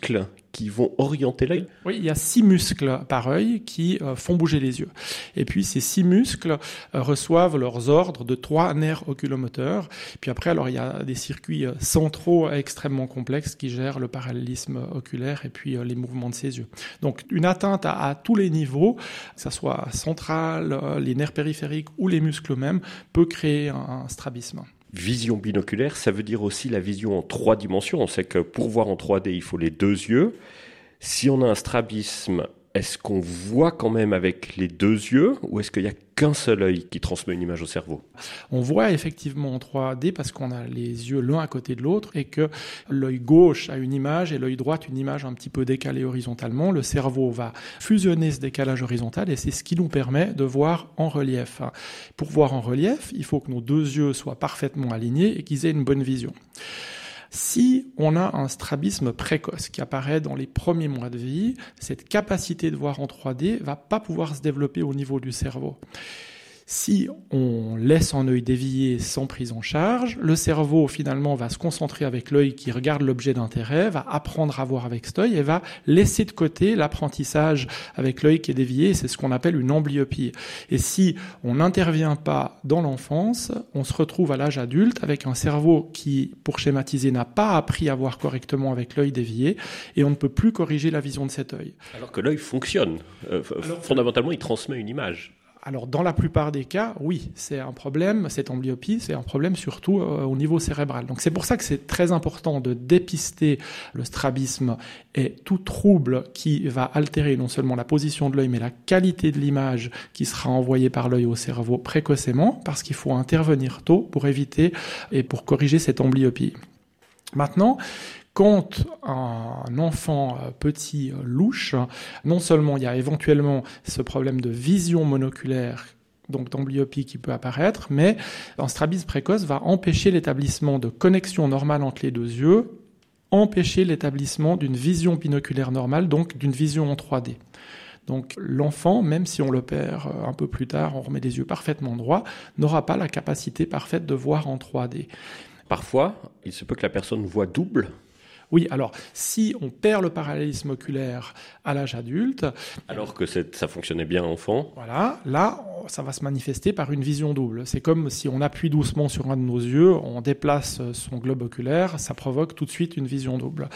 qui vont orienter l'œil? Oui, il y a 6 muscles par œil qui font bouger les yeux. Et puis ces 6 muscles reçoivent leurs ordres de 3 nerfs oculomoteurs. Puis après, alors il y a des circuits centraux extrêmement complexes qui gèrent le parallélisme oculaire et puis les mouvements de ses yeux. Donc une atteinte à tous les niveaux, que ce soit central, les nerfs périphériques ou les muscles eux-mêmes, peut créer un strabisme. Vision binoculaire, ça veut dire aussi la vision en 3 dimensions. On sait que pour voir en 3D, il faut les 2 yeux. Si on a un strabisme, est-ce qu'on voit quand même avec les 2 yeux ou est-ce qu'il n'y a qu'un seul œil qui transmet une image au cerveau? On voit effectivement en 3D parce qu'on a les yeux l'un à côté de l'autre et que l'œil gauche a une image et l'œil droit une image un petit peu décalée horizontalement. Le cerveau va fusionner ce décalage horizontal et c'est ce qui nous permet de voir en relief. Pour voir en relief, il faut que nos 2 yeux soient parfaitement alignés et qu'ils aient une bonne vision. Si on a un strabisme précoce qui apparaît dans les premiers mois de vie, cette capacité de voir en 3D va pas pouvoir se développer au niveau du cerveau. Si on laisse un œil dévié sans prise en charge, le cerveau finalement va se concentrer avec l'œil qui regarde l'objet d'intérêt, va apprendre à voir avec cet œil et va laisser de côté l'apprentissage avec l'œil qui est dévié. C'est ce qu'on appelle une amblyopie. Et si on n'intervient pas dans l'enfance, on se retrouve à l'âge adulte avec un cerveau qui, pour schématiser, n'a pas appris à voir correctement avec l'œil dévié et on ne peut plus corriger la vision de cet œil. Alors que l'œil fonctionne. Fondamentalement, il transmet une image. Alors, dans la plupart des cas, oui, c'est un problème, cette amblyopie, c'est un problème surtout au niveau cérébral. Donc, c'est pour ça que c'est très important de dépister le strabisme et tout trouble qui va altérer non seulement la position de l'œil, mais la qualité de l'image qui sera envoyée par l'œil au cerveau précocement, parce qu'il faut intervenir tôt pour éviter et pour corriger cette amblyopie. Maintenant, quand un enfant petit louche, non seulement il y a éventuellement ce problème de vision monoculaire, donc d'amblyopie qui peut apparaître, mais un strabisme précoce va empêcher l'établissement de connexion normale entre les 2 yeux, empêcher l'établissement d'une vision binoculaire normale, donc d'une vision en 3D. Donc l'enfant, même si on l'opère un peu plus tard, on remet les yeux parfaitement droits, n'aura pas la capacité parfaite de voir en 3D. Parfois, il se peut que la personne voit double. Oui, alors, si on perd le parallélisme oculaire à l'âge adulte... Alors que ça fonctionnait bien enfant. Voilà, là, ça va se manifester par une vision double. C'est comme si on appuie doucement sur un de nos yeux, on déplace son globe oculaire, ça provoque tout de suite une vision double.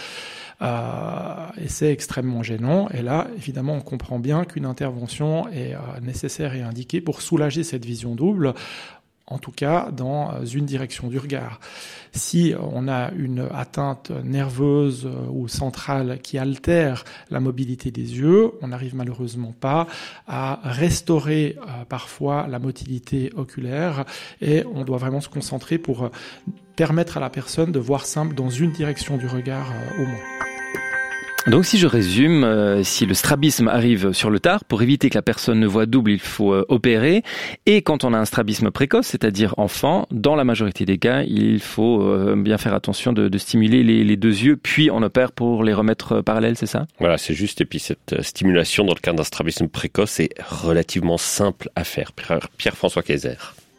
Et c'est extrêmement gênant. Et là, évidemment, on comprend bien qu'une intervention est nécessaire et indiquée pour soulager cette vision double, en tout cas dans une direction du regard. Si on a une atteinte nerveuse ou centrale qui altère la mobilité des yeux, on n'arrive malheureusement pas à restaurer parfois la motilité oculaire et on doit vraiment se concentrer pour permettre à la personne de voir simple dans une direction du regard au moins. Donc si je résume, si le strabisme arrive sur le tard, pour éviter que la personne ne voie double, il faut opérer. Et quand on a un strabisme précoce, c'est-à-dire enfant, dans la majorité des cas, il faut bien faire attention de stimuler les 2 yeux, puis on opère pour les remettre parallèles, c'est ça? Voilà, c'est juste. Et puis cette stimulation dans le cas d'un strabisme précoce est relativement simple à faire. Pierre-François Kayser.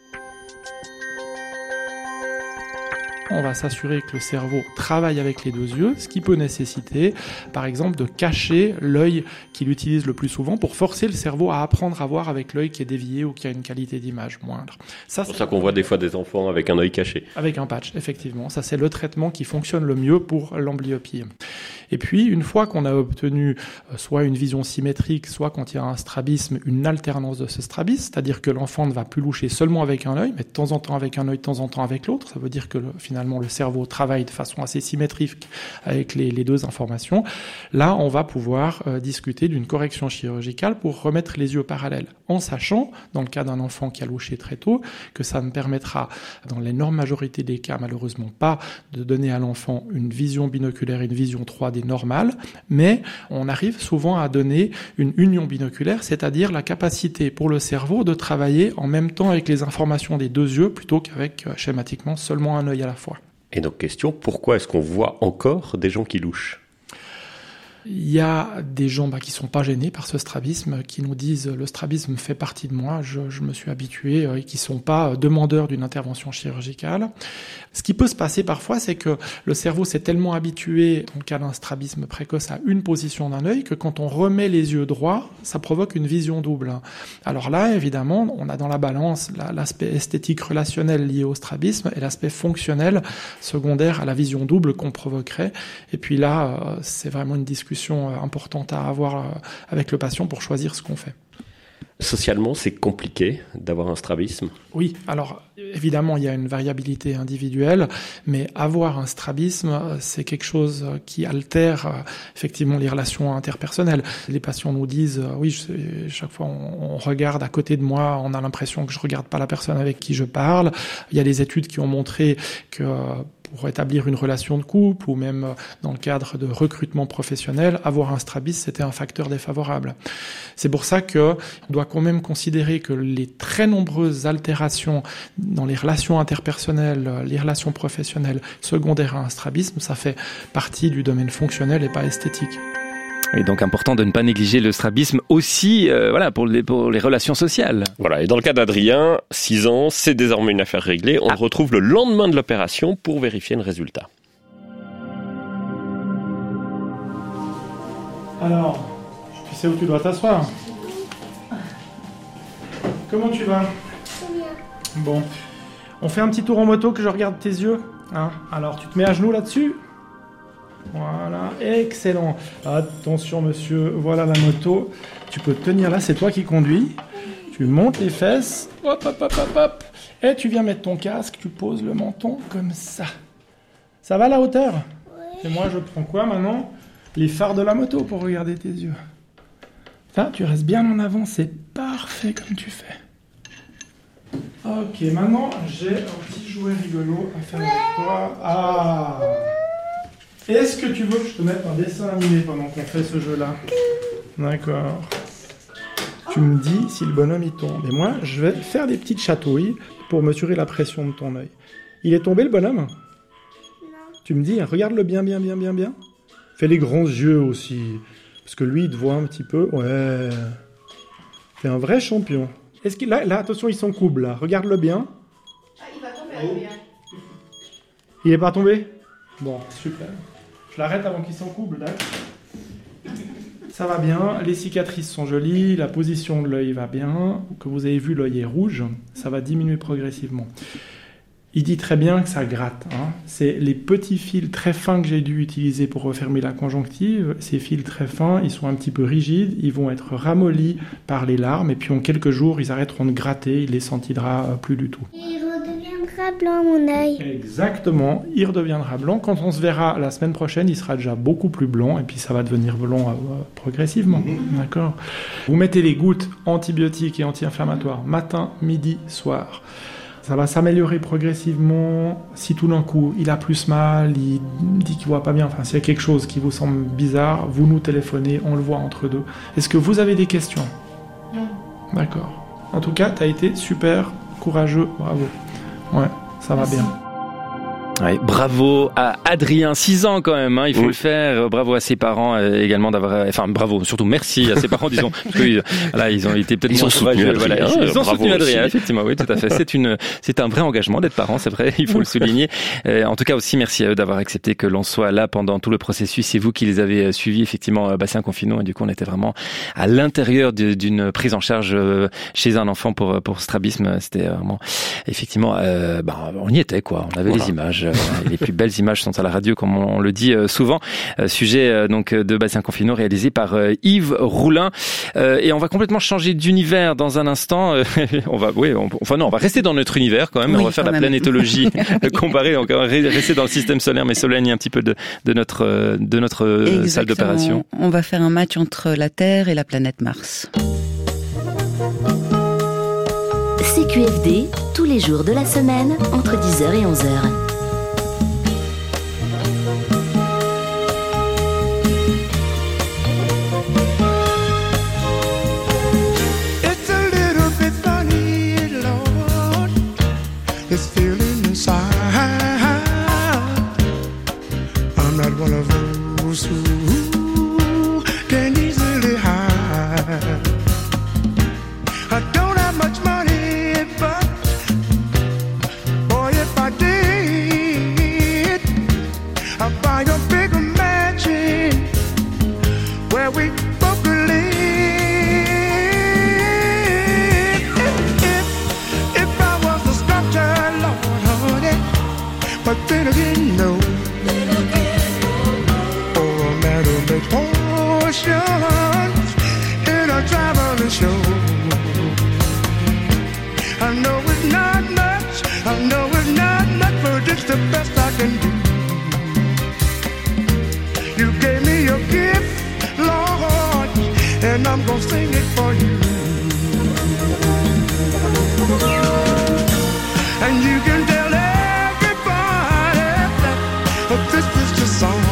On va s'assurer que le cerveau travaille avec les 2 yeux, ce qui peut nécessiter, par exemple, de cacher l'œil qu'il utilise le plus souvent pour forcer le cerveau à apprendre à voir avec l'œil qui est dévié ou qui a une qualité d'image moindre. C'est pour ça qu'on voit des fois des enfants avec un œil caché. Avec un patch, effectivement. Ça, c'est le traitement qui fonctionne le mieux pour l'amblyopie. Et puis, une fois qu'on a obtenu soit une vision symétrique, soit quand il y a un strabisme, une alternance de ce strabisme, c'est-à-dire que l'enfant ne va plus loucher seulement avec un œil, mais de temps en temps avec un œil, de temps en temps avec l'autre. Ça veut dire que finalement, le cerveau travaille de façon assez symétrique avec les 2 informations. Là, on va pouvoir discuter d'une correction chirurgicale pour remettre les yeux parallèles, en sachant, dans le cas d'un enfant qui a louché très tôt, que ça ne permettra, dans l'énorme majorité des cas, malheureusement pas, de donner à l'enfant une vision binoculaire, une vision 3D normale, mais on arrive souvent à donner une union binoculaire, c'est-à-dire la capacité pour le cerveau de travailler en même temps avec les informations des 2 yeux, plutôt qu'avec, schématiquement, seulement un œil à la fois. Et donc, question, pourquoi est-ce qu'on voit encore des gens qui louchent ? Il y a des gens qui sont pas gênés par ce strabisme, qui nous disent le strabisme fait partie de moi, je me suis habitué, et qui sont pas demandeurs d'une intervention chirurgicale. Ce qui peut se passer parfois, c'est que le cerveau s'est tellement habitué, dans le cas d'un strabisme précoce, à une position d'un œil, que quand on remet les yeux droits, ça provoque une vision double. Alors là, évidemment, on a dans la balance l'aspect esthétique relationnel lié au strabisme et l'aspect fonctionnel secondaire à la vision double qu'on provoquerait. Et puis là, c'est vraiment une discussion importante à avoir avec le patient pour choisir ce qu'on fait. Socialement, c'est compliqué d'avoir un strabisme? Oui, alors évidemment, il y a une variabilité individuelle, mais avoir un strabisme, c'est quelque chose qui altère effectivement les relations interpersonnelles. Les patients nous disent, chaque fois on regarde à côté de moi, on a l'impression que je regarde pas la personne avec qui je parle. Il y a des études qui ont montré que pour établir une relation de couple ou même dans le cadre de recrutement professionnel, avoir un strabisme, c'était un facteur défavorable. C'est pour ça que on doit quand même considérer que les très nombreuses altérations dans les relations interpersonnelles, les relations professionnelles secondaires à un strabisme, ça fait partie du domaine fonctionnel et pas esthétique. Et donc important de ne pas négliger le strabisme aussi pour les relations sociales. Voilà, et dans le cas d'Adrien, 6 ans, c'est désormais une affaire réglée. On le retrouve le lendemain de l'opération pour vérifier le résultat. Alors, tu sais où tu dois t'asseoir? Comment tu vas? Bien. Bon, on fait un petit tour en moto que je regarde tes yeux. Alors, tu te mets à genoux là-dessus. Voilà, excellent. Attention monsieur, voilà la moto. Tu peux te tenir là, c'est toi qui conduis. Tu montes les fesses, hop, hop, hop, hop, hop. Et tu viens mettre ton casque, tu poses le menton comme ça. Ça va la hauteur? Oui. Et moi je prends quoi maintenant? Les phares de la moto pour regarder tes yeux. Là, tu restes bien en avant, c'est parfait comme tu fais. Ok, maintenant j'ai un petit jouet rigolo à faire avec toi. Est-ce que tu veux que je te mette un dessin animé pendant qu'on fait ce jeu-là? D'accord. Tu me dis si le bonhomme il tombe. Et moi, je vais faire des petites chatouilles pour mesurer la pression de ton œil. Il est tombé le bonhomme? Non. Tu me dis, regarde-le bien, bien, bien, bien, bien. Fais les grands yeux aussi. Parce que lui, il te voit un petit peu. Ouais. T'es un vrai champion. Est-ce qu'il là, attention, il s'encouble là. Regarde-le bien. Il va tomber, Adrien. Il est pas tombé? Bon, super. Je l'arrête avant qu'il s'encouble, d'accord? Ça va bien, les cicatrices sont jolies, la position de l'œil va bien. Que vous avez vu, l'œil est rouge, ça va diminuer progressivement. Il dit très bien que ça gratte. C'est les petits fils très fins que j'ai dû utiliser pour refermer la conjonctive. Ces fils très fins, ils sont un petit peu rigides, ils vont être ramollis par les larmes et puis en quelques jours, ils arrêteront de gratter, il les sentira plus du tout. Il redeviendra blanc, mon œil. Exactement, il redeviendra blanc. Quand on se verra la semaine prochaine, il sera déjà beaucoup plus blanc et puis ça va devenir blanc progressivement. D'accord. Vous mettez les gouttes antibiotiques et anti-inflammatoires matin, midi, soir. Ça va s'améliorer progressivement. Si tout d'un coup, il a plus mal, il dit qu'il voit pas bien, s'il y a quelque chose qui vous semble bizarre, vous nous téléphonez, on le voit entre deux. Est-ce que vous avez des questions? Non. D'accord. En tout cas, t'as été super courageux, bravo. Ouais, ça va bien. Ouais, bravo à Adrien, 6 ans quand même, il faut le faire. Bravo à ses parents également d'avoir, bravo, surtout merci à ses parents, disons, parce que là ils ont été peut-être moins soutenus. Ils ont soutenu Adrien, effectivement, oui, tout à fait. C'est un vrai engagement d'être parent, c'est vrai, il faut le souligner. En tout cas aussi merci à eux d'avoir accepté que l'on soit là pendant tout le processus. C'est vous qui les avez suivis, effectivement, Bassin Confinement, et du coup on était vraiment à l'intérieur d'une prise en charge chez un enfant pour strabisme. C'était vraiment, effectivement, on y était quoi, on avait les images. Les plus belles images sont à la radio, comme on le dit souvent. Sujet donc de Bassin Confinement réalisé par Yves Roulin. Et on va complètement changer d'univers dans un instant. On va rester dans notre univers quand même. Oui, on va faire la planétologie comparée. On va rester dans le système solaire, mais s'éloigner un petit peu de notre salle d'opération. On va faire un match entre la Terre et la planète Mars. CQFD, tous les jours de la semaine, entre 10h et 11h. This feeling inside, I'm not one of those who emotions in a traveling show. I know it's not much, but it's the best I can do. You gave me your gift, Lord, and I'm gonna sing it for you. And you can tell everybody that this is your song.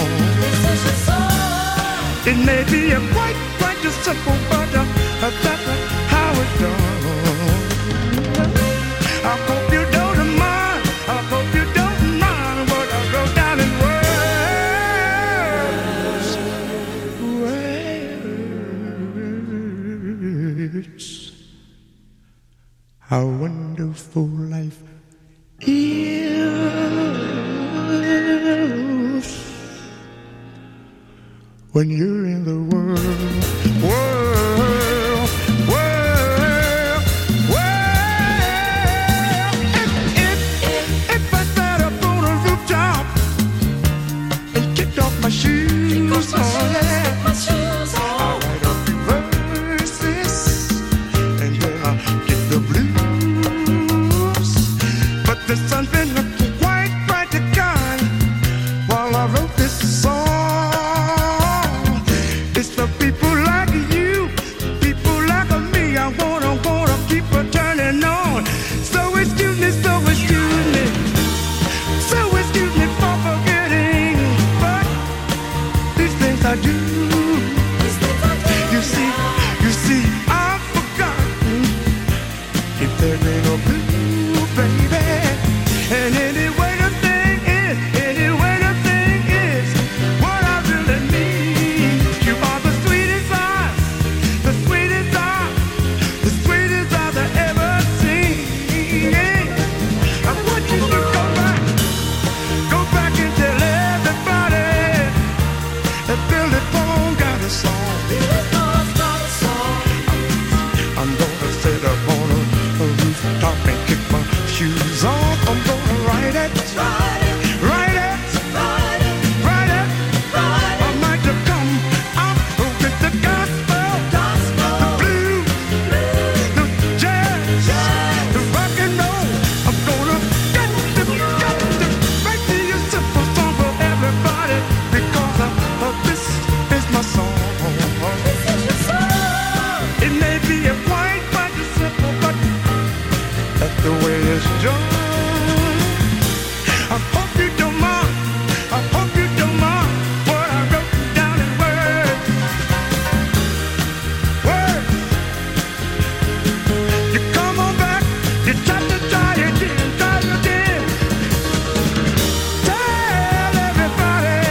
It may be a quite a simple, but that's how it's done. I hope you don't mind. I hope you don't mind what I wrote down in words. How wonderful life is when you're in the world. If I sat up on a rooftop and kicked off my shoes, I'll write up the verses and then I'll get the blues. But the sun's been looking quite bright to kind while I wrote this song. It's for people like you, people like me. I wanna keep her turning on. So excuse me for forgetting, but these things I do. You see, I've forgotten if there ain't no blue, baby. And anyway the thing is, what I really need. You are the sweetest eyes I've ever seen. I want you to go back and tell everybody that Billy Paul got a song. I'm gonna sit up on a rooftop and kick my shoes off. I'm gonna write it. I might have come out with the gospel, the blues, the jazz, the rock and roll. I'm gonna get to make me a simple song for everybody because this is my song. It may be a quite simple, but that's the way it's done. I hope you don't mind. What I wrote down in words. You come on back. You try again. Tell everybody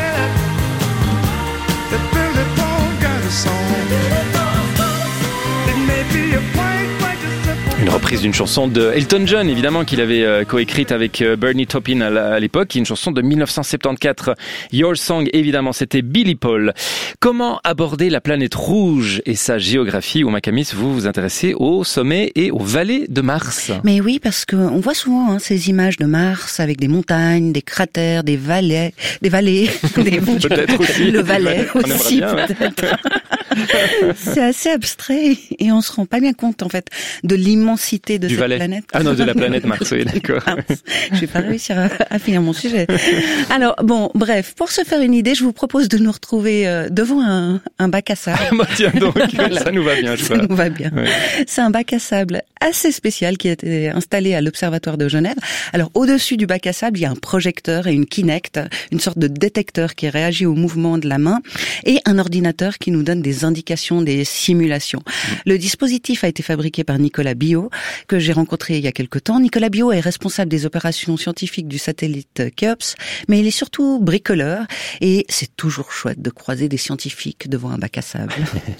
that Billy Paul got a song. It may be a quite simple. Une reprise d'une chanson de Elton John, évidemment, qu'il avait coécrite avec Bernie Taupin à l'époque, une chanson de 1974. Your Song, évidemment, c'était Billy Paul. Comment aborder la planète rouge et sa géographie? Au Makamis, vous vous intéressez au sommet et aux vallées de Mars. Mais oui, parce qu'on voit souvent ces images de Mars avec des montagnes, des cratères, des vallées, peut-être aussi. Le Valais on aussi, bien, peut-être. C'est assez abstrait et on se rend pas bien compte, en fait, de l'immensité de cette planète. Ah non, de la planète Mars, oui, d'accord. Je vais pas réussir à finir mon sujet. Alors, bon, bref, pour se faire une idée, je vous propose de nous retrouver devant un bac à sable. Tiens donc, ça nous va bien, je crois. Ça nous va bien. Ouais. C'est un bac à sable assez spécial qui a été installé à l'Observatoire de Genève. Alors, au-dessus du bac à sable, il y a un projecteur et une Kinect, une sorte de détecteur qui réagit au mouvement de la main, et un ordinateur qui nous donne des indications, des simulations. Le dispositif a été fabriqué par Nicolas Biot, que j'ai rencontré il y a quelque temps. Nicolas Biot est responsable des opérations scientifiques du satellite Khéops, mais il est surtout bricoleur, et c'est toujours chouette de croiser des scientifiques devant un bac à sable.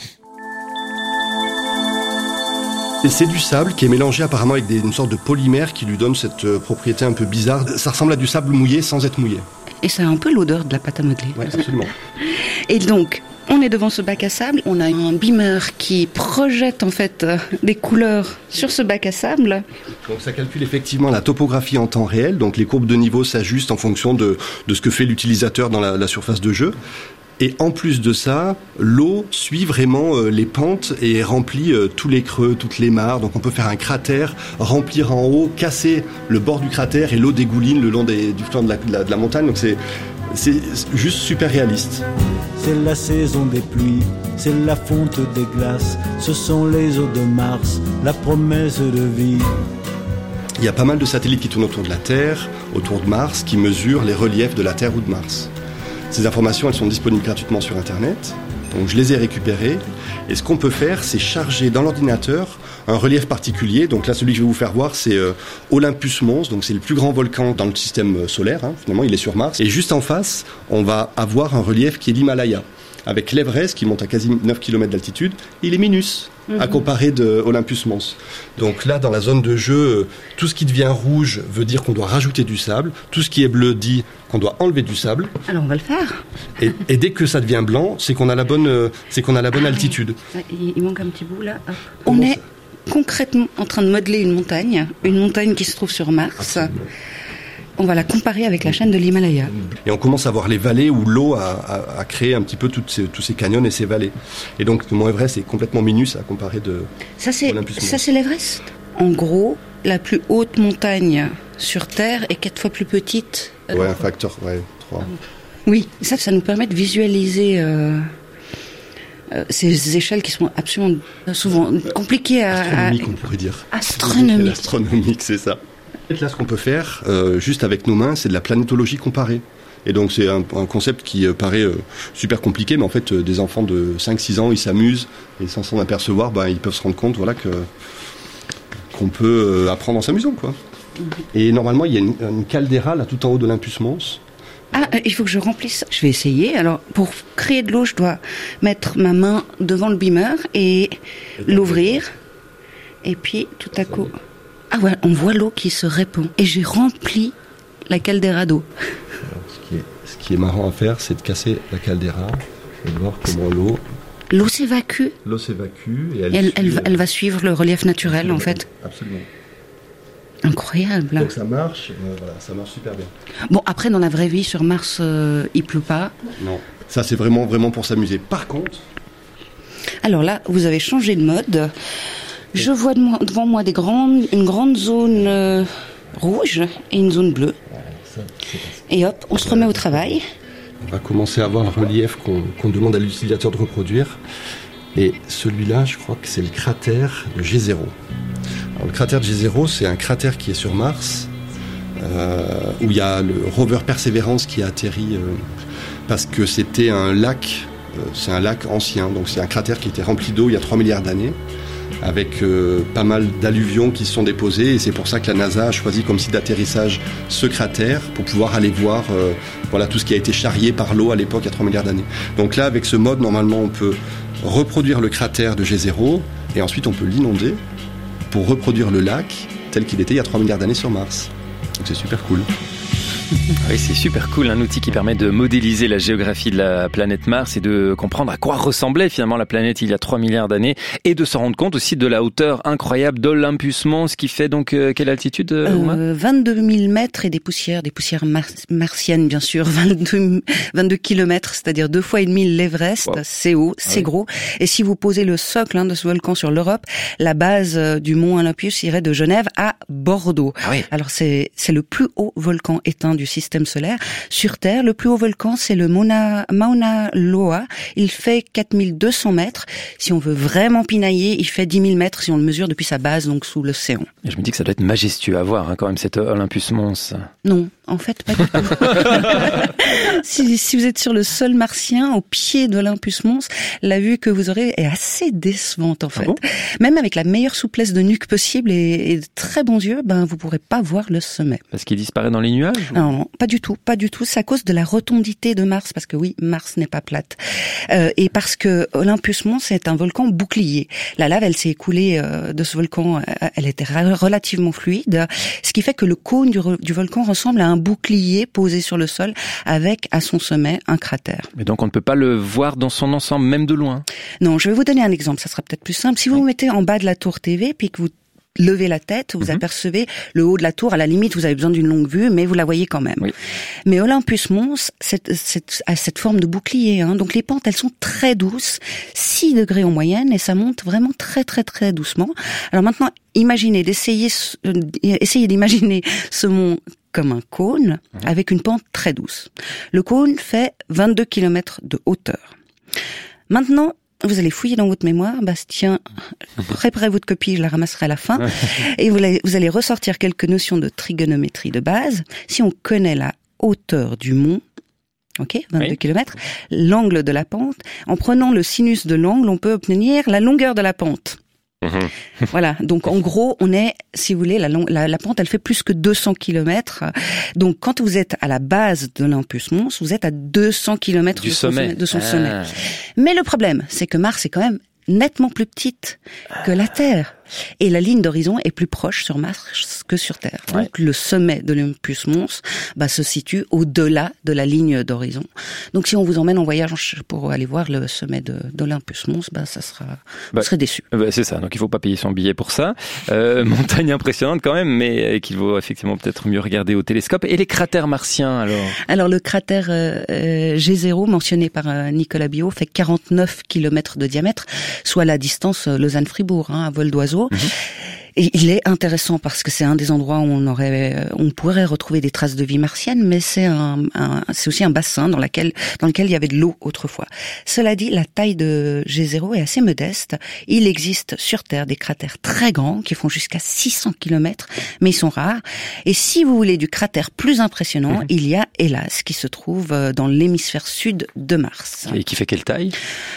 Et c'est du sable qui est mélangé apparemment avec une sorte de polymère qui lui donne cette propriété un peu bizarre. Ça ressemble à du sable mouillé sans être mouillé. Et ça a un peu l'odeur de la pâte à modeler. Oui, absolument. Et donc, on est devant ce bac à sable, on a un beamer qui projette en fait des couleurs sur ce bac à sable. Donc ça calcule effectivement la topographie en temps réel, donc les courbes de niveau s'ajustent en fonction de ce que fait l'utilisateur dans la surface de jeu. Et en plus de ça, l'eau suit vraiment les pentes et remplit tous les creux, toutes les mares. Donc on peut faire un cratère, remplir en haut, casser le bord du cratère et l'eau dégouline le long du flanc de la montagne. Donc c'est juste super réaliste. C'est la saison des pluies, c'est la fonte des glaces, ce sont les eaux de Mars, la promesse de vie. Il y a pas mal de satellites qui tournent autour de la Terre, autour de Mars, qui mesurent les reliefs de la Terre ou de Mars. Ces informations, elles sont disponibles gratuitement sur Internet, donc je les ai récupérées. Et ce qu'on peut faire, c'est charger dans l'ordinateur un relief particulier. Donc là, celui que je vais vous faire voir, c'est Olympus Mons, donc c'est le plus grand volcan dans le système solaire, finalement, il est sur Mars. Et juste en face, on va avoir un relief qui est l'Himalaya, avec l'Everest qui monte à quasi 9 km d'altitude. Il est minus à comparer de Olympus Mons. Donc là, dans la zone de jeu, tout ce qui devient rouge veut dire qu'on doit rajouter du sable. Tout ce qui est bleu dit qu'on doit enlever du sable. Alors on va le faire. Et dès que ça devient blanc, c'est qu'on a la bonne altitude. Il manque un petit bout là. Hop. On est concrètement en train de modeler une montagne qui se trouve sur Mars. Absolument. On va la comparer avec la chaîne de l'Himalaya. Et on commence à voir les vallées où l'eau a créé un petit peu tous ces canyons et ces vallées. Et donc le mont Everest est complètement minus à comparer de ça c'est l'Everest. En gros, la plus haute montagne sur Terre est 4 fois plus petite. Ouais, un facteur 3. Oui, ça nous permet de visualiser ces échelles qui sont absolument souvent compliquées astronomiques, on pourrait dire. Astronomiques, c'est ça. Là, ce qu'on peut faire, juste avec nos mains, c'est de la planétologie comparée. Et donc, c'est un concept qui paraît super compliqué, mais en fait, des enfants de 5-6 ans, ils s'amusent, et sans s'en apercevoir, ils peuvent se rendre compte qu'on peut apprendre en s'amusant, quoi. Et normalement, il y a une caldeira, là, tout en haut de l'Olympus Mons. Ah, il faut que je remplisse. Je vais essayer. Alors, pour créer de l'eau, je dois mettre ma main devant le beamer et l'ouvrir. Et puis, tout à coup... Ah ouais, on voit l'eau qui se répand. Et j'ai rempli la caldeira d'eau. Alors, ce qui est marrant à faire, c'est de casser la caldeira. Je vais voir comment L'eau s'évacue. Et elle va suivre le relief naturel, en fait. Absolument. Incroyable. Donc ça marche, ça marche super bien. Bon, après, dans la vraie vie, sur Mars, il pleut pas. Non, ça c'est vraiment pour s'amuser. Par contre... Alors là, vous avez changé de mode. Je vois devant moi une grande zone rouge et une zone bleue. Et hop, on se remet au travail. On va commencer à voir le relief qu'on demande à l'utilisateur de reproduire. Et celui-là, je crois que c'est le cratère de G0. Alors, le cratère de G0, c'est un cratère qui est sur Mars, où il y a le rover Perseverance qui a atterri parce que c'était un lac, c'est un lac ancien, donc c'est un cratère qui était rempli d'eau il y a 3 milliards d'années, avec pas mal d'alluvions qui se sont déposées, et c'est pour ça que la NASA a choisi comme site d'atterrissage ce cratère, pour pouvoir aller voir tout ce qui a été charrié par l'eau à l'époque, il y a 3 milliards d'années. Donc là, avec ce mode, normalement, on peut reproduire le cratère de G0, et ensuite on peut l'inonder pour reproduire le lac tel qu'il était il y a 3 milliards d'années sur Mars. Donc c'est super cool. Oui, c'est super cool, un outil qui permet de modéliser la géographie de la planète Mars et de comprendre à quoi ressemblait finalement la planète il y a 3 milliards d'années, et de se rendre compte aussi de la hauteur incroyable d'Olympus Mons, qui fait donc quelle altitude 22 000 mètres et des poussières martiennes bien sûr, 22 kilomètres, c'est-à-dire 2 fois et demi l'Everest. Wow. C'est haut, c'est gros. Et si vous posez le socle de ce volcan sur l'Europe, la base du mont Olympus irait de Genève à Bordeaux. Ah oui. Alors c'est le plus haut volcan éteint du système solaire. Sur Terre, le plus haut volcan, c'est le Mauna Loa. Il fait 4200 mètres. Si on veut vraiment pinailler, il fait 10 000 mètres si on le mesure depuis sa base, donc sous l'océan. Et je me dis que ça doit être majestueux à voir, quand même, cet Olympus Mons. Non, en fait, pas du tout. si vous êtes sur le sol martien, au pied d'Olympus Mons, la vue que vous aurez est assez décevante, en fait. Ah bon ? Même avec la meilleure souplesse de nuque possible et de très bons yeux, vous pourrez pas voir le sommet. Parce qu'il disparaît dans les nuages ? Non, pas du tout. C'est à cause de la rotondité de Mars, parce que oui, Mars n'est pas plate. Et parce que Olympus Mons est un volcan bouclier. La lave, elle s'est écoulée de ce volcan, elle était relativement fluide, ce qui fait que le cône du volcan ressemble à un bouclier posé sur le sol, avec à son sommet un cratère. Mais donc on ne peut pas le voir dans son ensemble, même de loin ? Non, je vais vous donner un exemple, ça sera peut-être plus simple. Si vous vous mettez en bas de la tour TV, puis que vous levez la tête, vous apercevez le haut de la tour. À la limite, vous avez besoin d'une longue vue, mais vous la voyez quand même. Oui. Mais Olympus Mons a cette forme de bouclier. Donc les pentes, elles sont très douces, 6 degrés en moyenne, et ça monte vraiment très très très doucement. Alors maintenant, essayez d'imaginer ce mont comme un cône avec une pente très douce. Le cône fait 22 km de hauteur. Maintenant, vous allez fouiller dans votre mémoire, Bastien, préparez votre copie, je la ramasserai à la fin, et vous allez ressortir quelques notions de trigonométrie de base. Si on connaît la hauteur du mont, 22 km, l'angle de la pente, en prenant le sinus de l'angle, on peut obtenir la longueur de la pente. Voilà, donc en gros, on est, si vous voulez, la pente, elle fait plus que 200 km. Donc quand vous êtes à la base de l'Olympus Mons, vous êtes à 200 km de son sommet. Mais le problème, c'est que Mars est quand même nettement plus petite que la Terre. Et la ligne d'horizon est plus proche sur Mars que sur Terre. Donc le sommet de l'Olympus Mons se situe au-delà de la ligne d'horizon. Donc si on vous emmène en voyage pour aller voir le sommet d'Olympus Mons, vous serez déçu. C'est ça, donc il faut pas payer son billet pour ça. Montagne impressionnante quand même, mais qu'il vaut effectivement peut-être mieux regarder au télescope. Et les cratères martiens alors ? Alors le cratère G0 mentionné par Nicolas Biot fait 49 km de diamètre, soit la distance Lausanne-Fribourg, à vol d'oiseau. Et il est intéressant parce que c'est un des endroits où on pourrait retrouver des traces de vie martienne, mais c'est aussi un bassin dans lequel il y avait de l'eau autrefois. Cela dit, la taille de G0 est assez modeste. Il existe sur Terre des cratères très grands qui font jusqu'à 600 km, mais ils sont rares. Et si vous voulez du cratère plus impressionnant, il y a Hellas qui se trouve dans l'hémisphère sud de Mars. Et qui fait quelle taille ?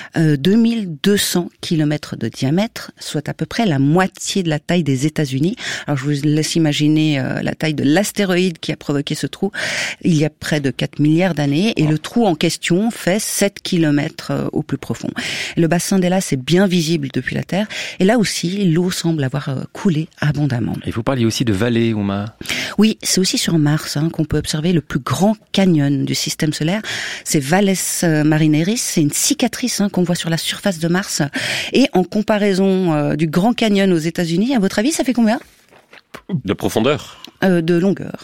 2200 km de diamètre, soit à peu près la moitié de la taille des États-Unis. Alors je vous laisse imaginer la taille de l'astéroïde qui a provoqué ce trou il y a près de 4 milliards d'années, et le trou en question fait 7 km au plus profond. Le bassin d'Hellas est bien visible depuis la Terre, et là aussi l'eau semble avoir coulé abondamment. Et vous parliez aussi de vallées, Uma. Oui, c'est aussi sur Mars qu'on peut observer le plus grand canyon du système solaire. C'est Valles Marineris, c'est une cicatrice qu'on voit sur la surface de Mars, et en comparaison du Grand Canyon aux États-Unis, à votre avis, ça fait combien ? De profondeur ? De longueur,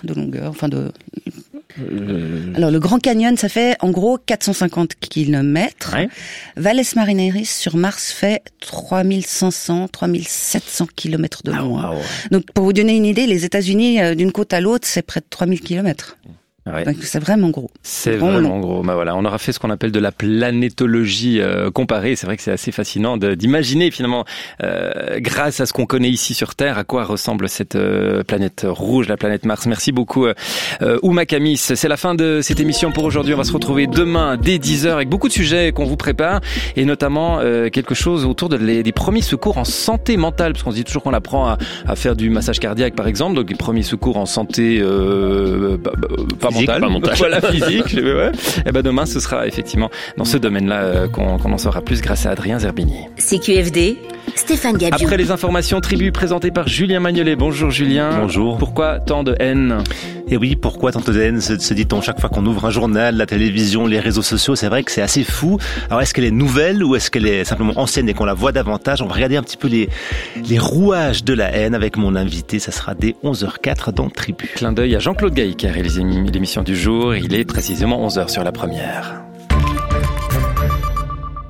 Alors, le Grand Canyon, ça fait en gros 450 km. Valles Marineris sur Mars fait 3500, 3700 km de long. Donc, pour vous donner une idée, les États-Unis, d'une côte à l'autre, c'est près de 3000 km. Donc c'est vraiment gros. C'est vraiment gros. Voilà, on aura fait ce qu'on appelle de la planétologie comparée. C'est vrai que c'est assez fascinant d'imaginer finalement, grâce à ce qu'on connaît ici sur Terre, à quoi ressemble cette planète rouge, la planète Mars. Merci beaucoup, Uma Kamis. C'est la fin de cette émission pour aujourd'hui. On va se retrouver demain dès 10h avec beaucoup de sujets qu'on vous prépare, et notamment quelque chose autour des premiers secours en santé mentale, parce qu'on se dit toujours qu'on apprend à faire du massage cardiaque par exemple, donc les premiers secours en santé pas mental. Voilà, physique. Et demain, ce sera effectivement dans ce domaine-là qu'on en saura plus grâce à Adrien Zerbini. CQFD, Stéphane Gabiou. Après les informations tribu présentées par Julien Magnolet. Bonjour Julien. Bonjour. Pourquoi tant de haine ? Et oui, pourquoi tant de haine, se dit-on chaque fois qu'on ouvre un journal, la télévision, les réseaux sociaux. C'est vrai que c'est assez fou. Alors est-ce qu'elle est nouvelle ou est-ce qu'elle est simplement ancienne et qu'on la voit davantage ? On va regarder un petit peu les rouages de la haine avec mon invité. Ça sera dès 11h04 dans Tribu. Clin d'œil à Jean-Claude Gailly qui a réalisé l'émission du jour. Il est précisément 11h sur la première.